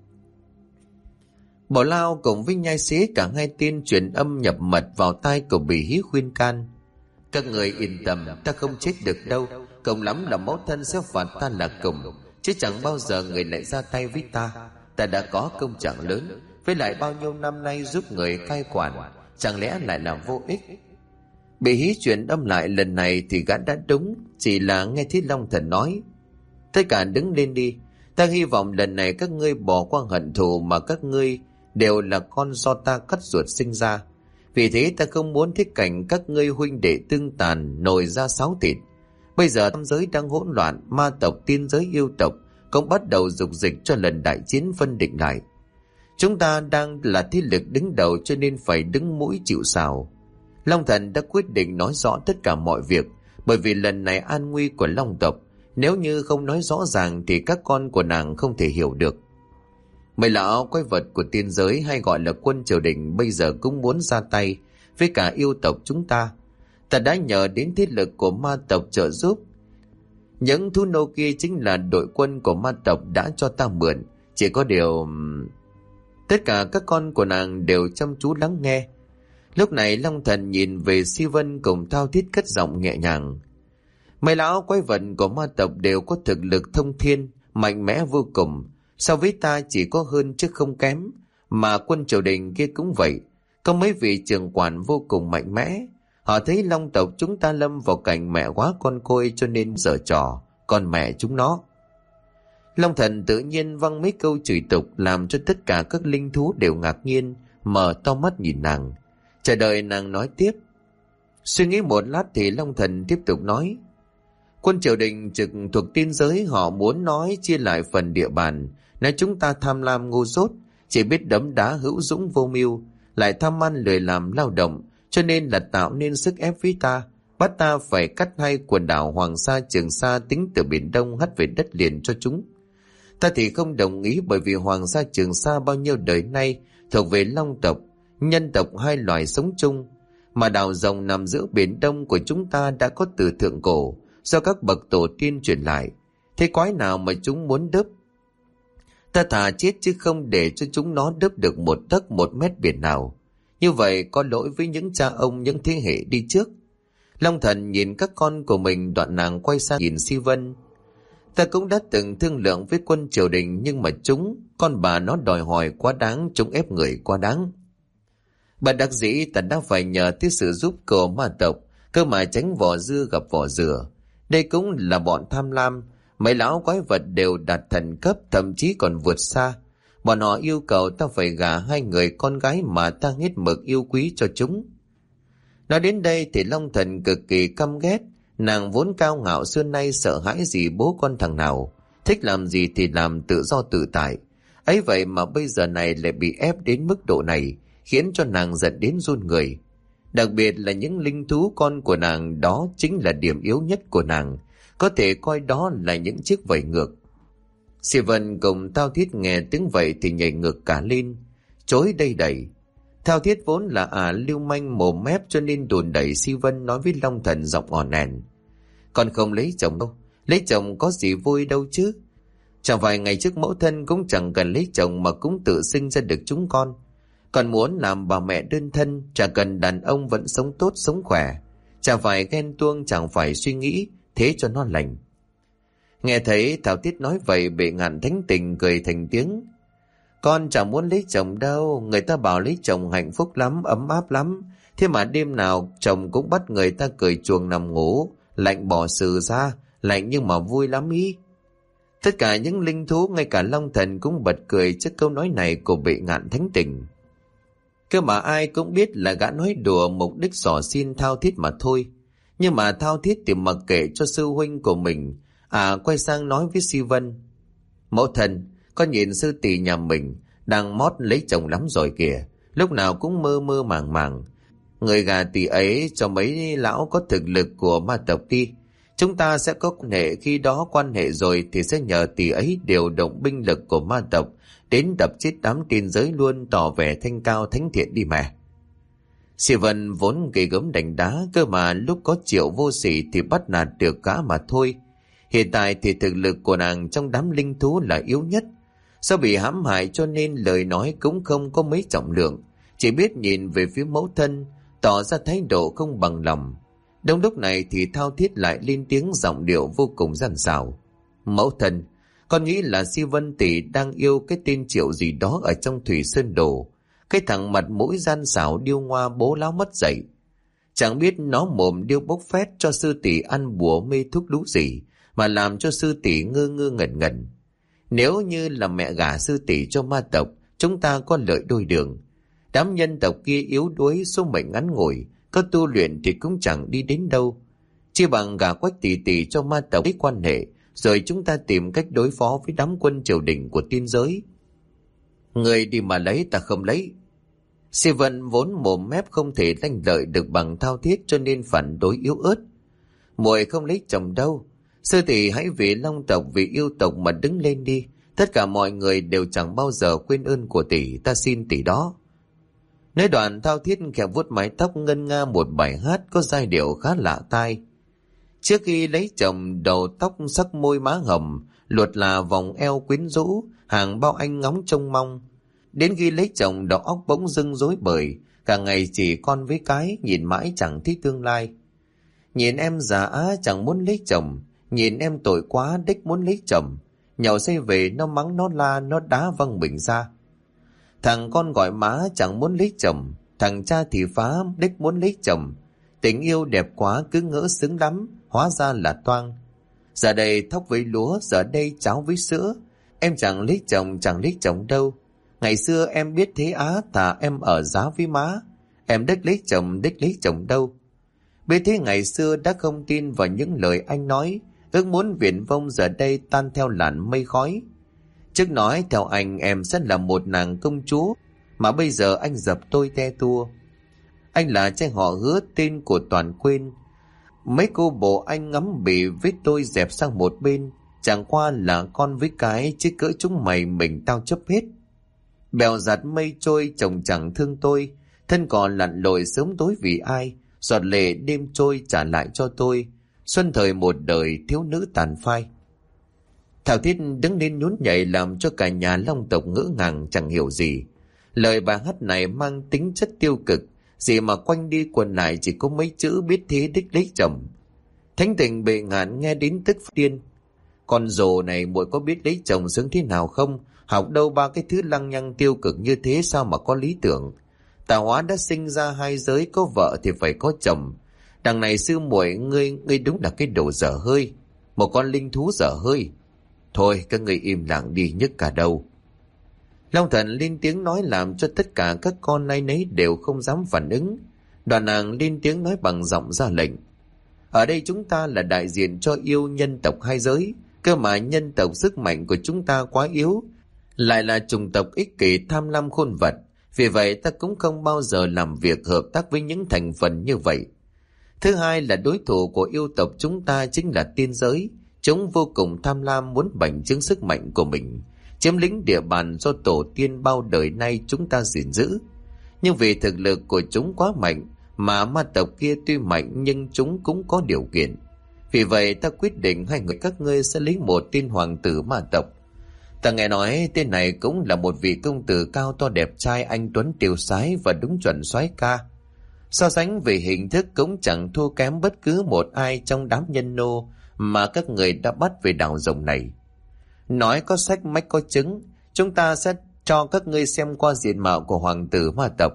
Bồ Lao cùng với Nhai Xí cả hai tên truyền âm nhập mật vào tai của Bỉ Hí khuyên can. Các người yên tâm, ta không chết được đâu, cùng lắm là mẫu thân sẽ phạt ta là cùng, chứ chẳng bao giờ người lại ra tay với ta. Ta đã có công trạng lớn, với lại bao nhiêu năm nay giúp người cai quản, chẳng lẽ lại là vô ích? Bỉ Hí truyền âm lại lần này thì gã đã đúng, chỉ là nghe thấy Long Thần nói, tất cả đứng lên đi, ta hy vọng lần này các ngươi bỏ qua hận thù mà các ngươi đều là con do ta cắt ruột sinh ra. Vì thế ta không muốn thấy cảnh các ngươi huynh đệ tương tàn, nổi ra sáu thịt. Bây giờ tam giới đang hỗn loạn, ma tộc, tiên giới, yêu tộc cũng bắt đầu dục dịch cho lần đại chiến phân định lại. Chúng ta đang là thế lực đứng đầu cho nên phải đứng mũi chịu sào. Long Thần đã quyết định nói rõ tất cả mọi việc, bởi vì lần này an nguy của Long tộc, nếu như không nói rõ ràng thì các con của nàng không thể hiểu được. Mấy lão quái vật của tiên giới hay gọi là quân triều đình bây giờ cũng muốn ra tay với cả yêu tộc chúng ta. Ta đã nhờ đến thế lực của ma tộc trợ giúp. Những thú nô kia chính là đội quân của ma tộc đã cho ta mượn. Chỉ có điều... Tất cả các con của nàng đều chăm chú lắng nghe. Lúc này Long Thần nhìn về Si Vân cùng thao thiết cất giọng nhẹ nhàng. Mấy lão quái vật của ma tộc đều có thực lực thông thiên, mạnh mẽ vô cùng. So với ta chỉ có hơn chứ không kém, mà quân triều đình kia cũng vậy. Có mấy vị trưởng quản vô cùng mạnh mẽ. Họ thấy Long tộc chúng ta lâm vào cảnh mẹ quá con côi cho nên giở trò, con mẹ chúng nó. Long Thần tự nhiên văng mấy câu chửi tục làm cho tất cả các linh thú đều ngạc nhiên, mở to mắt nhìn nàng. Chờ đợi nàng nói tiếp. Suy nghĩ một lát thì Long Thần tiếp tục nói. Quân triều đình trực thuộc tiên giới họ muốn nói chia lại phần địa bàn. Nói chúng ta tham lam ngu dốt, chỉ biết đấm đá hữu dũng vô mưu, lại tham ăn lười làm lao động, cho nên là tạo nên sức ép với ta, bắt ta phải cắt hai quần đảo Hoàng Sa Trường Sa tính từ Biển Đông hất về đất liền cho chúng. Ta thì không đồng ý, bởi vì Hoàng Sa Trường Sa bao nhiêu đời nay thuộc về Long tộc, nhân tộc hai loài sống chung, mà đảo rồng nằm giữa Biển Đông của chúng ta đã có từ thượng cổ, do các bậc tổ tiên truyền lại. Thế quái nào mà chúng muốn đớp? Ta thà chết chứ không để cho chúng nó đớp được một tấc một mét biển nào. Như vậy có lỗi với những cha ông những thế hệ đi trước. Long Thần nhìn các con của mình, đoạn nàng quay sang nhìn Si Vân. Ta cũng đã từng thương lượng với quân triều đình, nhưng mà chúng, con bà nó đòi hỏi quá đáng, chúng ép người quá đáng. Bà đặc dĩ ta đã phải nhờ tới sự giúp của ma tộc, cơ mà tránh vỏ dưa gặp vỏ dừa. Đây cũng là bọn tham lam, mấy lão quái vật đều đạt thần cấp, thậm chí còn vượt xa. Bọn họ yêu cầu ta phải gả hai người con gái mà ta hết mực yêu quý cho chúng. Nói đến đây thì Long Thần cực kỳ căm ghét. Nàng vốn cao ngạo xưa nay sợ hãi gì bố con thằng nào, thích làm gì thì làm, tự do tự tại. Ấy vậy mà bây giờ này lại bị ép đến mức độ này, khiến cho nàng giận đến run người. Đặc biệt là những linh thú con của nàng, đó chính là điểm yếu nhất của nàng, có thể coi đó là những chiếc vảy ngược. Si Vân cùng Thao Thiết nghe tiếng vậy thì nhảy ngược cả lên, chối đây đẩy. Thao Thiết vốn là à lưu manh mồm mép, cho nên đùn đẩy Si Vân nói với Long Thần giọng ỏn ẻn: Con không lấy chồng đâu, lấy chồng có gì vui đâu chứ. Chẳng phải ngày trước mẫu thân cũng chẳng cần lấy chồng mà cũng tự sinh ra được chúng con. Còn muốn làm bà mẹ đơn thân, chẳng cần đàn ông vẫn sống tốt sống khỏe. Chẳng phải ghen tuông, chẳng phải suy nghĩ, thế cho nó lành. Nghe thấy Thao Thiết nói vậy, Bệ Ngạn thánh tình cười thành tiếng: Con chẳng muốn lấy chồng đâu, người ta bảo lấy chồng hạnh phúc lắm, ấm áp lắm. Thế mà đêm nào chồng cũng bắt người ta cởi chuồng nằm ngủ, lạnh bỏ sừ ra, lạnh nhưng mà vui lắm ý. Tất cả những linh thú, ngay cả Long Thần cũng bật cười trước câu nói này của Bệ Ngạn thánh tình. Cơ mà ai cũng biết là gã nói đùa, mục đích xỏ xin Thao Thiết mà thôi. Nhưng mà Thao Thiết thì mặc kệ cho sư huynh của mình, à quay sang nói với Si Vân: Mẫu thân, con nhìn sư tỷ nhà mình đang mót lấy chồng lắm rồi kìa, lúc nào cũng mơ mơ màng màng. Người gà tỷ ấy cho mấy lão có thực lực của ma tộc đi, chúng ta sẽ có quan hệ, khi đó quan hệ rồi thì sẽ nhờ tỷ ấy điều động binh lực của ma tộc đến đập chết đám tiên giới luôn, tỏ vẻ thanh cao thánh thiện đi mà. Si Vân vốn gầy gớm đánh đá, cơ mà lúc có Triệu Vô Sỉ thì bắt nạt được gã mà thôi. Hiện tại thì thực lực của nàng trong đám linh thú là yếu nhất. Do bị hãm hại cho nên lời nói cũng không có mấy trọng lượng, chỉ biết nhìn về phía mẫu thân, tỏ ra thái độ không bằng lòng. Đúng lúc này thì Thao Thiết lại lên tiếng, giọng điệu vô cùng gian xảo: Mẫu thân, con nghĩ là Si Vân tỷ đang yêu cái tên Triệu gì đó ở trong Thủy Sơn Đồ. Cái thằng mặt mũi gian xảo điêu ngoa bố láo mất dạy. Chẳng biết nó mồm điêu bốc phét cho sư tỷ ăn bùa mê thuốc lú gì mà làm cho sư tỷ ngơ ngơ ngẩn ngẩn. Nếu như là mẹ gả sư tỷ cho ma tộc, chúng ta có lợi đôi đường. Đám nhân tộc kia yếu đuối, số mệnh ngắn ngủi, có tu luyện thì cũng chẳng đi đến đâu. Chỉ bằng gả Quách tỷ tỷ cho ma tộc ấy quan hệ, rồi chúng ta tìm cách đối phó với đám quân triều đình của tiên giới. Người đi mà lấy, ta không lấy. Si Vân vốn mồm mép không thể lanh lợi được bằng Thao Thiết, cho nên phản đối yếu ớt: Muội không lấy chồng đâu. Sư tỷ hãy vì long tộc, vì yêu tộc mà đứng lên đi. Tất cả mọi người đều chẳng bao giờ quên ơn của tỷ, ta xin tỷ đó. Nói đoạn, Thao Thiết khẽ vuốt mái tóc ngân nga một bài hát có giai điệu khá lạ tai. Trước khi lấy chồng, đầu tóc sắc môi má hồng, luột là vòng eo quyến rũ, hàng bao anh ngóng trông mong. Đến khi lấy chồng, đầu óc bỗng dưng rối bời, cả ngày chỉ con với cái, nhìn mãi chẳng thấy tương lai. Nhìn em già á chẳng muốn lấy chồng, nhìn em tội quá đích muốn lấy chồng. Nhậu say về nó mắng nó la, nó đá văng mình ra. Thằng con gọi má chẳng muốn lấy chồng, thằng cha thì phá đích muốn lấy chồng. Tình yêu đẹp quá cứ ngỡ sướng lắm, hóa ra là toang. Giờ đây thóc với lúa, giờ đây cháo với sữa. Em chẳng lấy chồng, chẳng lấy chồng đâu. Ngày xưa em biết thế á, thà em ở giá với má. Em đích lấy chồng, đích lấy chồng đâu. Biết thế ngày xưa đã không tin vào những lời anh nói, ước muốn viển vông giờ đây tan theo làn mây khói. Trước nói theo anh em sẽ là một nàng công chúa, mà bây giờ anh dập tôi te tua. Anh là trai họ Hứa, tên của toàn quên. Mấy cô bộ anh ngắm bị với tôi dẹp sang một bên, chẳng qua là con với cái, chứ cỡ chúng mày mình tao chấp hết. Bèo giặt mây trôi chồng chẳng thương tôi, thân còn lặn lội sớm tối vì ai, giọt lệ đêm trôi trả lại cho tôi, xuân thời một đời thiếu nữ tàn phai. Thảo Thiết đứng lên nhún nhảy làm cho cả nhà Long tộc ngỡ ngàng chẳng hiểu gì. Lời bài hát này mang tính chất tiêu cực, gì mà quanh đi quẩn lại chỉ có mấy chữ biết thế đích lấy chồng. Thánh Tình bệ ngạn nghe đến tức phát điên. Con rồ này muội có biết lấy chồng sướng thế nào không? Học đâu ba cái thứ lăng nhăng tiêu cực như thế sao mà có lý tưởng? Tạo hóa đã sinh ra hai giới, có vợ thì phải có chồng. Đằng này sư muội ngươi ngươi đúng là cái đồ dở hơi, một con linh thú dở hơi. Thôi các ngươi im lặng đi, nhức cả đầu. Long Thần lên tiếng nói làm cho tất cả các con nay nấy đều không dám phản ứng. Đoàn nàng lên tiếng nói bằng giọng ra lệnh. Ở đây chúng ta là đại diện cho yêu nhân tộc hai giới, cơ mà nhân tộc sức mạnh của chúng ta quá yếu, lại là chủng tộc ích kỷ tham lam khôn vật. Vì vậy ta cũng không bao giờ làm việc hợp tác với những thành phần như vậy. Thứ hai là đối thủ của yêu tộc chúng ta chính là tiên giới. Chúng vô cùng tham lam, muốn bành trướng sức mạnh của mình, chiếm lĩnh địa bàn do tổ tiên bao đời nay chúng ta gìn giữ. Nhưng vì thực lực của chúng quá mạnh, mà ma tộc kia tuy mạnh nhưng chúng cũng có điều kiện. Vì vậy ta quyết định hai người các ngươi sẽ lấy một tên hoàng tử ma tộc. Ta nghe nói tên này cũng là một vị công tử cao to đẹp trai, anh tuấn tiêu sái và đúng chuẩn soái ca. So sánh về hình thức cũng chẳng thua kém bất cứ một ai trong đám nhân nô mà các người đã bắt về đảo rồng này. Nói có sách mách có chứng, chúng ta sẽ cho các ngươi xem qua diện mạo của hoàng tử ma tộc.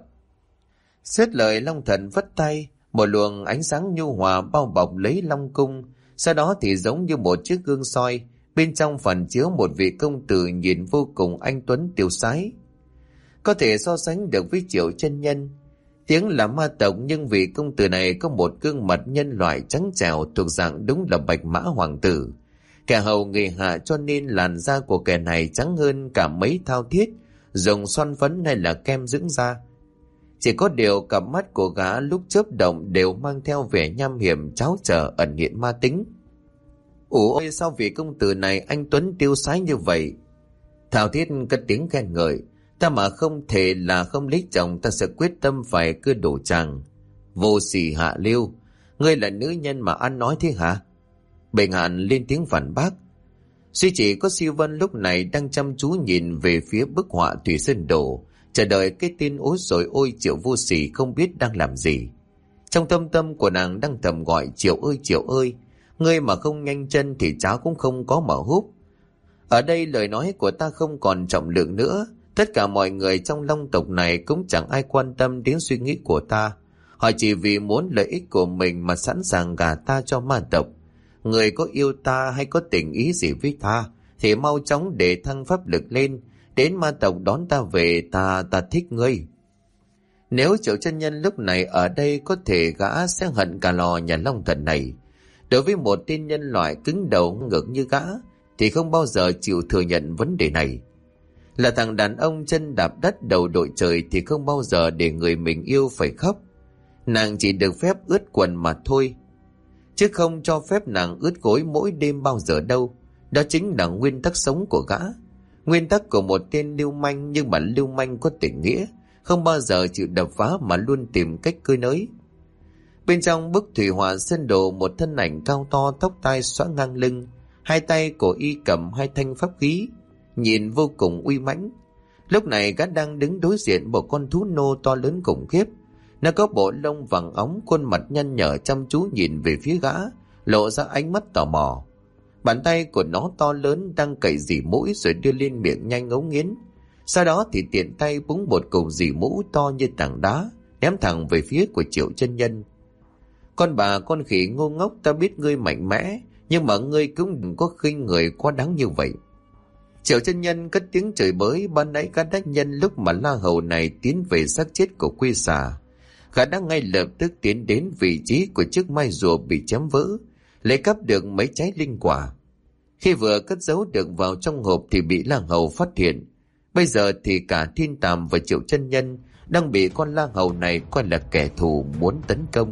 Xét lời, Long Thần vất tay, một luồng ánh sáng nhu hòa bao bọc lấy Long cung, sau đó thì giống như một chiếc gương soi, bên trong phản chiếu một vị công tử nhìn vô cùng anh tuấn tiêu sái, có thể so sánh được với Triệu chân nhân. Tiếng là ma tộc nhưng vị công tử này có một gương mặt nhân loại trắng trẻo thuộc dạng đúng là bạch mã hoàng tử, kẻ hầu người hạ, cho nên làn da của kẻ này trắng hơn cả mấy thao thiết dùng son phấn hay là kem dưỡng da. Chỉ có điều cặp mắt của gã lúc chớp động đều mang theo vẻ nham hiểm tráo trở, ẩn hiện ma tính. Ủa sao vị công tử này anh tuấn tiêu sái như vậy? Thảo Thiết cất tiếng khen ngợi. Ta mà không thể là không lấy chồng, ta sẽ quyết tâm phải cưa đổ chàng. Vô sỉ hạ lưu, ngươi là nữ nhân mà ăn nói thế hả? Bệ Ngạn lên tiếng phản bác. Duy chỉ có Siêu Vân lúc này đang chăm chú nhìn về phía bức họa Thủy Sơn Đồ, chờ đợi cái tin ối rồi ôi Triệu vô sỉ không biết đang làm gì. Trong tâm tâm của nàng đang thầm gọi Triệu ơi Triệu ơi, ngươi mà không nhanh chân thì cháu cũng không có mở húp. Ở đây lời nói của ta không còn trọng lượng nữa. Tất cả mọi người trong Long tộc này cũng chẳng ai quan tâm đến suy nghĩ của ta. Họ chỉ vì muốn lợi ích của mình mà sẵn sàng gả ta cho ma tộc. Người có yêu ta hay có tình ý gì với ta thì mau chóng để thăng pháp lực lên, đến ma tộc đón ta về, ta ta thích ngươi. Nếu Triệu chân nhân lúc này ở đây, có thể gã sẽ hận cả lò nhà Long thần này. Đối với một tên nhân loại cứng đầu ngược như gã thì không bao giờ chịu thừa nhận vấn đề này. Là thằng đàn ông chân đạp đất đầu đội trời thì không bao giờ để người mình yêu phải khóc. Nàng chỉ được phép ướt quần mà thôi, chứ không cho phép nàng ướt gối mỗi đêm bao giờ đâu. Đó chính là nguyên tắc sống của gã, nguyên tắc của một tên lưu manh, nhưng mà lưu manh có tình nghĩa, không bao giờ chịu đập phá mà luôn tìm cách cơi nới. Bên trong bức thủy họa sơn đồ, một thân ảnh cao to, tóc tai xõa ngang lưng, hai tay của y cầm hai thanh pháp khí, nhìn vô cùng uy mãnh. Lúc này gã đang đứng đối diện một con thú nô to lớn khủng khiếp. Nó có bộ lông vàng óng, khuôn mặt nhăn nhở chăm chú nhìn về phía gã, lộ ra ánh mắt tò mò. Bàn tay của nó to lớn đang cậy dì mũi rồi đưa lên miệng nhanh ngấu nghiến. Sau đó thì tiện tay búng một cục dì mũ to như tảng đá, ném thẳng về phía của Triệu chân nhân. Con bà con khỉ ngu ngốc, ta biết ngươi mạnh mẽ, nhưng mà ngươi cũng đừng có khinh người quá đáng như vậy. Triệu chân nhân cất tiếng chửi bới. Ban nãy gã đắc nhân lúc mà La Hầu này tiến về xác chết của Quy Xà, gã đã ngay lập tức tiến đến vị trí của chiếc mai rùa bị chém vỡ, lấy cắp được mấy trái linh quả. Khi vừa cất giấu được vào trong hộp thì bị La Hầu phát hiện. Bây giờ thì cả Thiên Tàm và Triệu chân nhân đang bị con La Hầu này coi là kẻ thù muốn tấn công.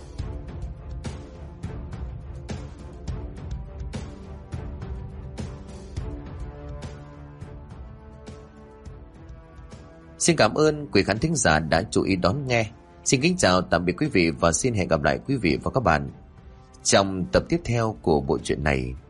Xin cảm ơn quý khán thính giả đã chú ý đón nghe. Xin kính chào tạm biệt quý vị và xin hẹn gặp lại quý vị và các bạn trong tập tiếp theo của bộ truyện này.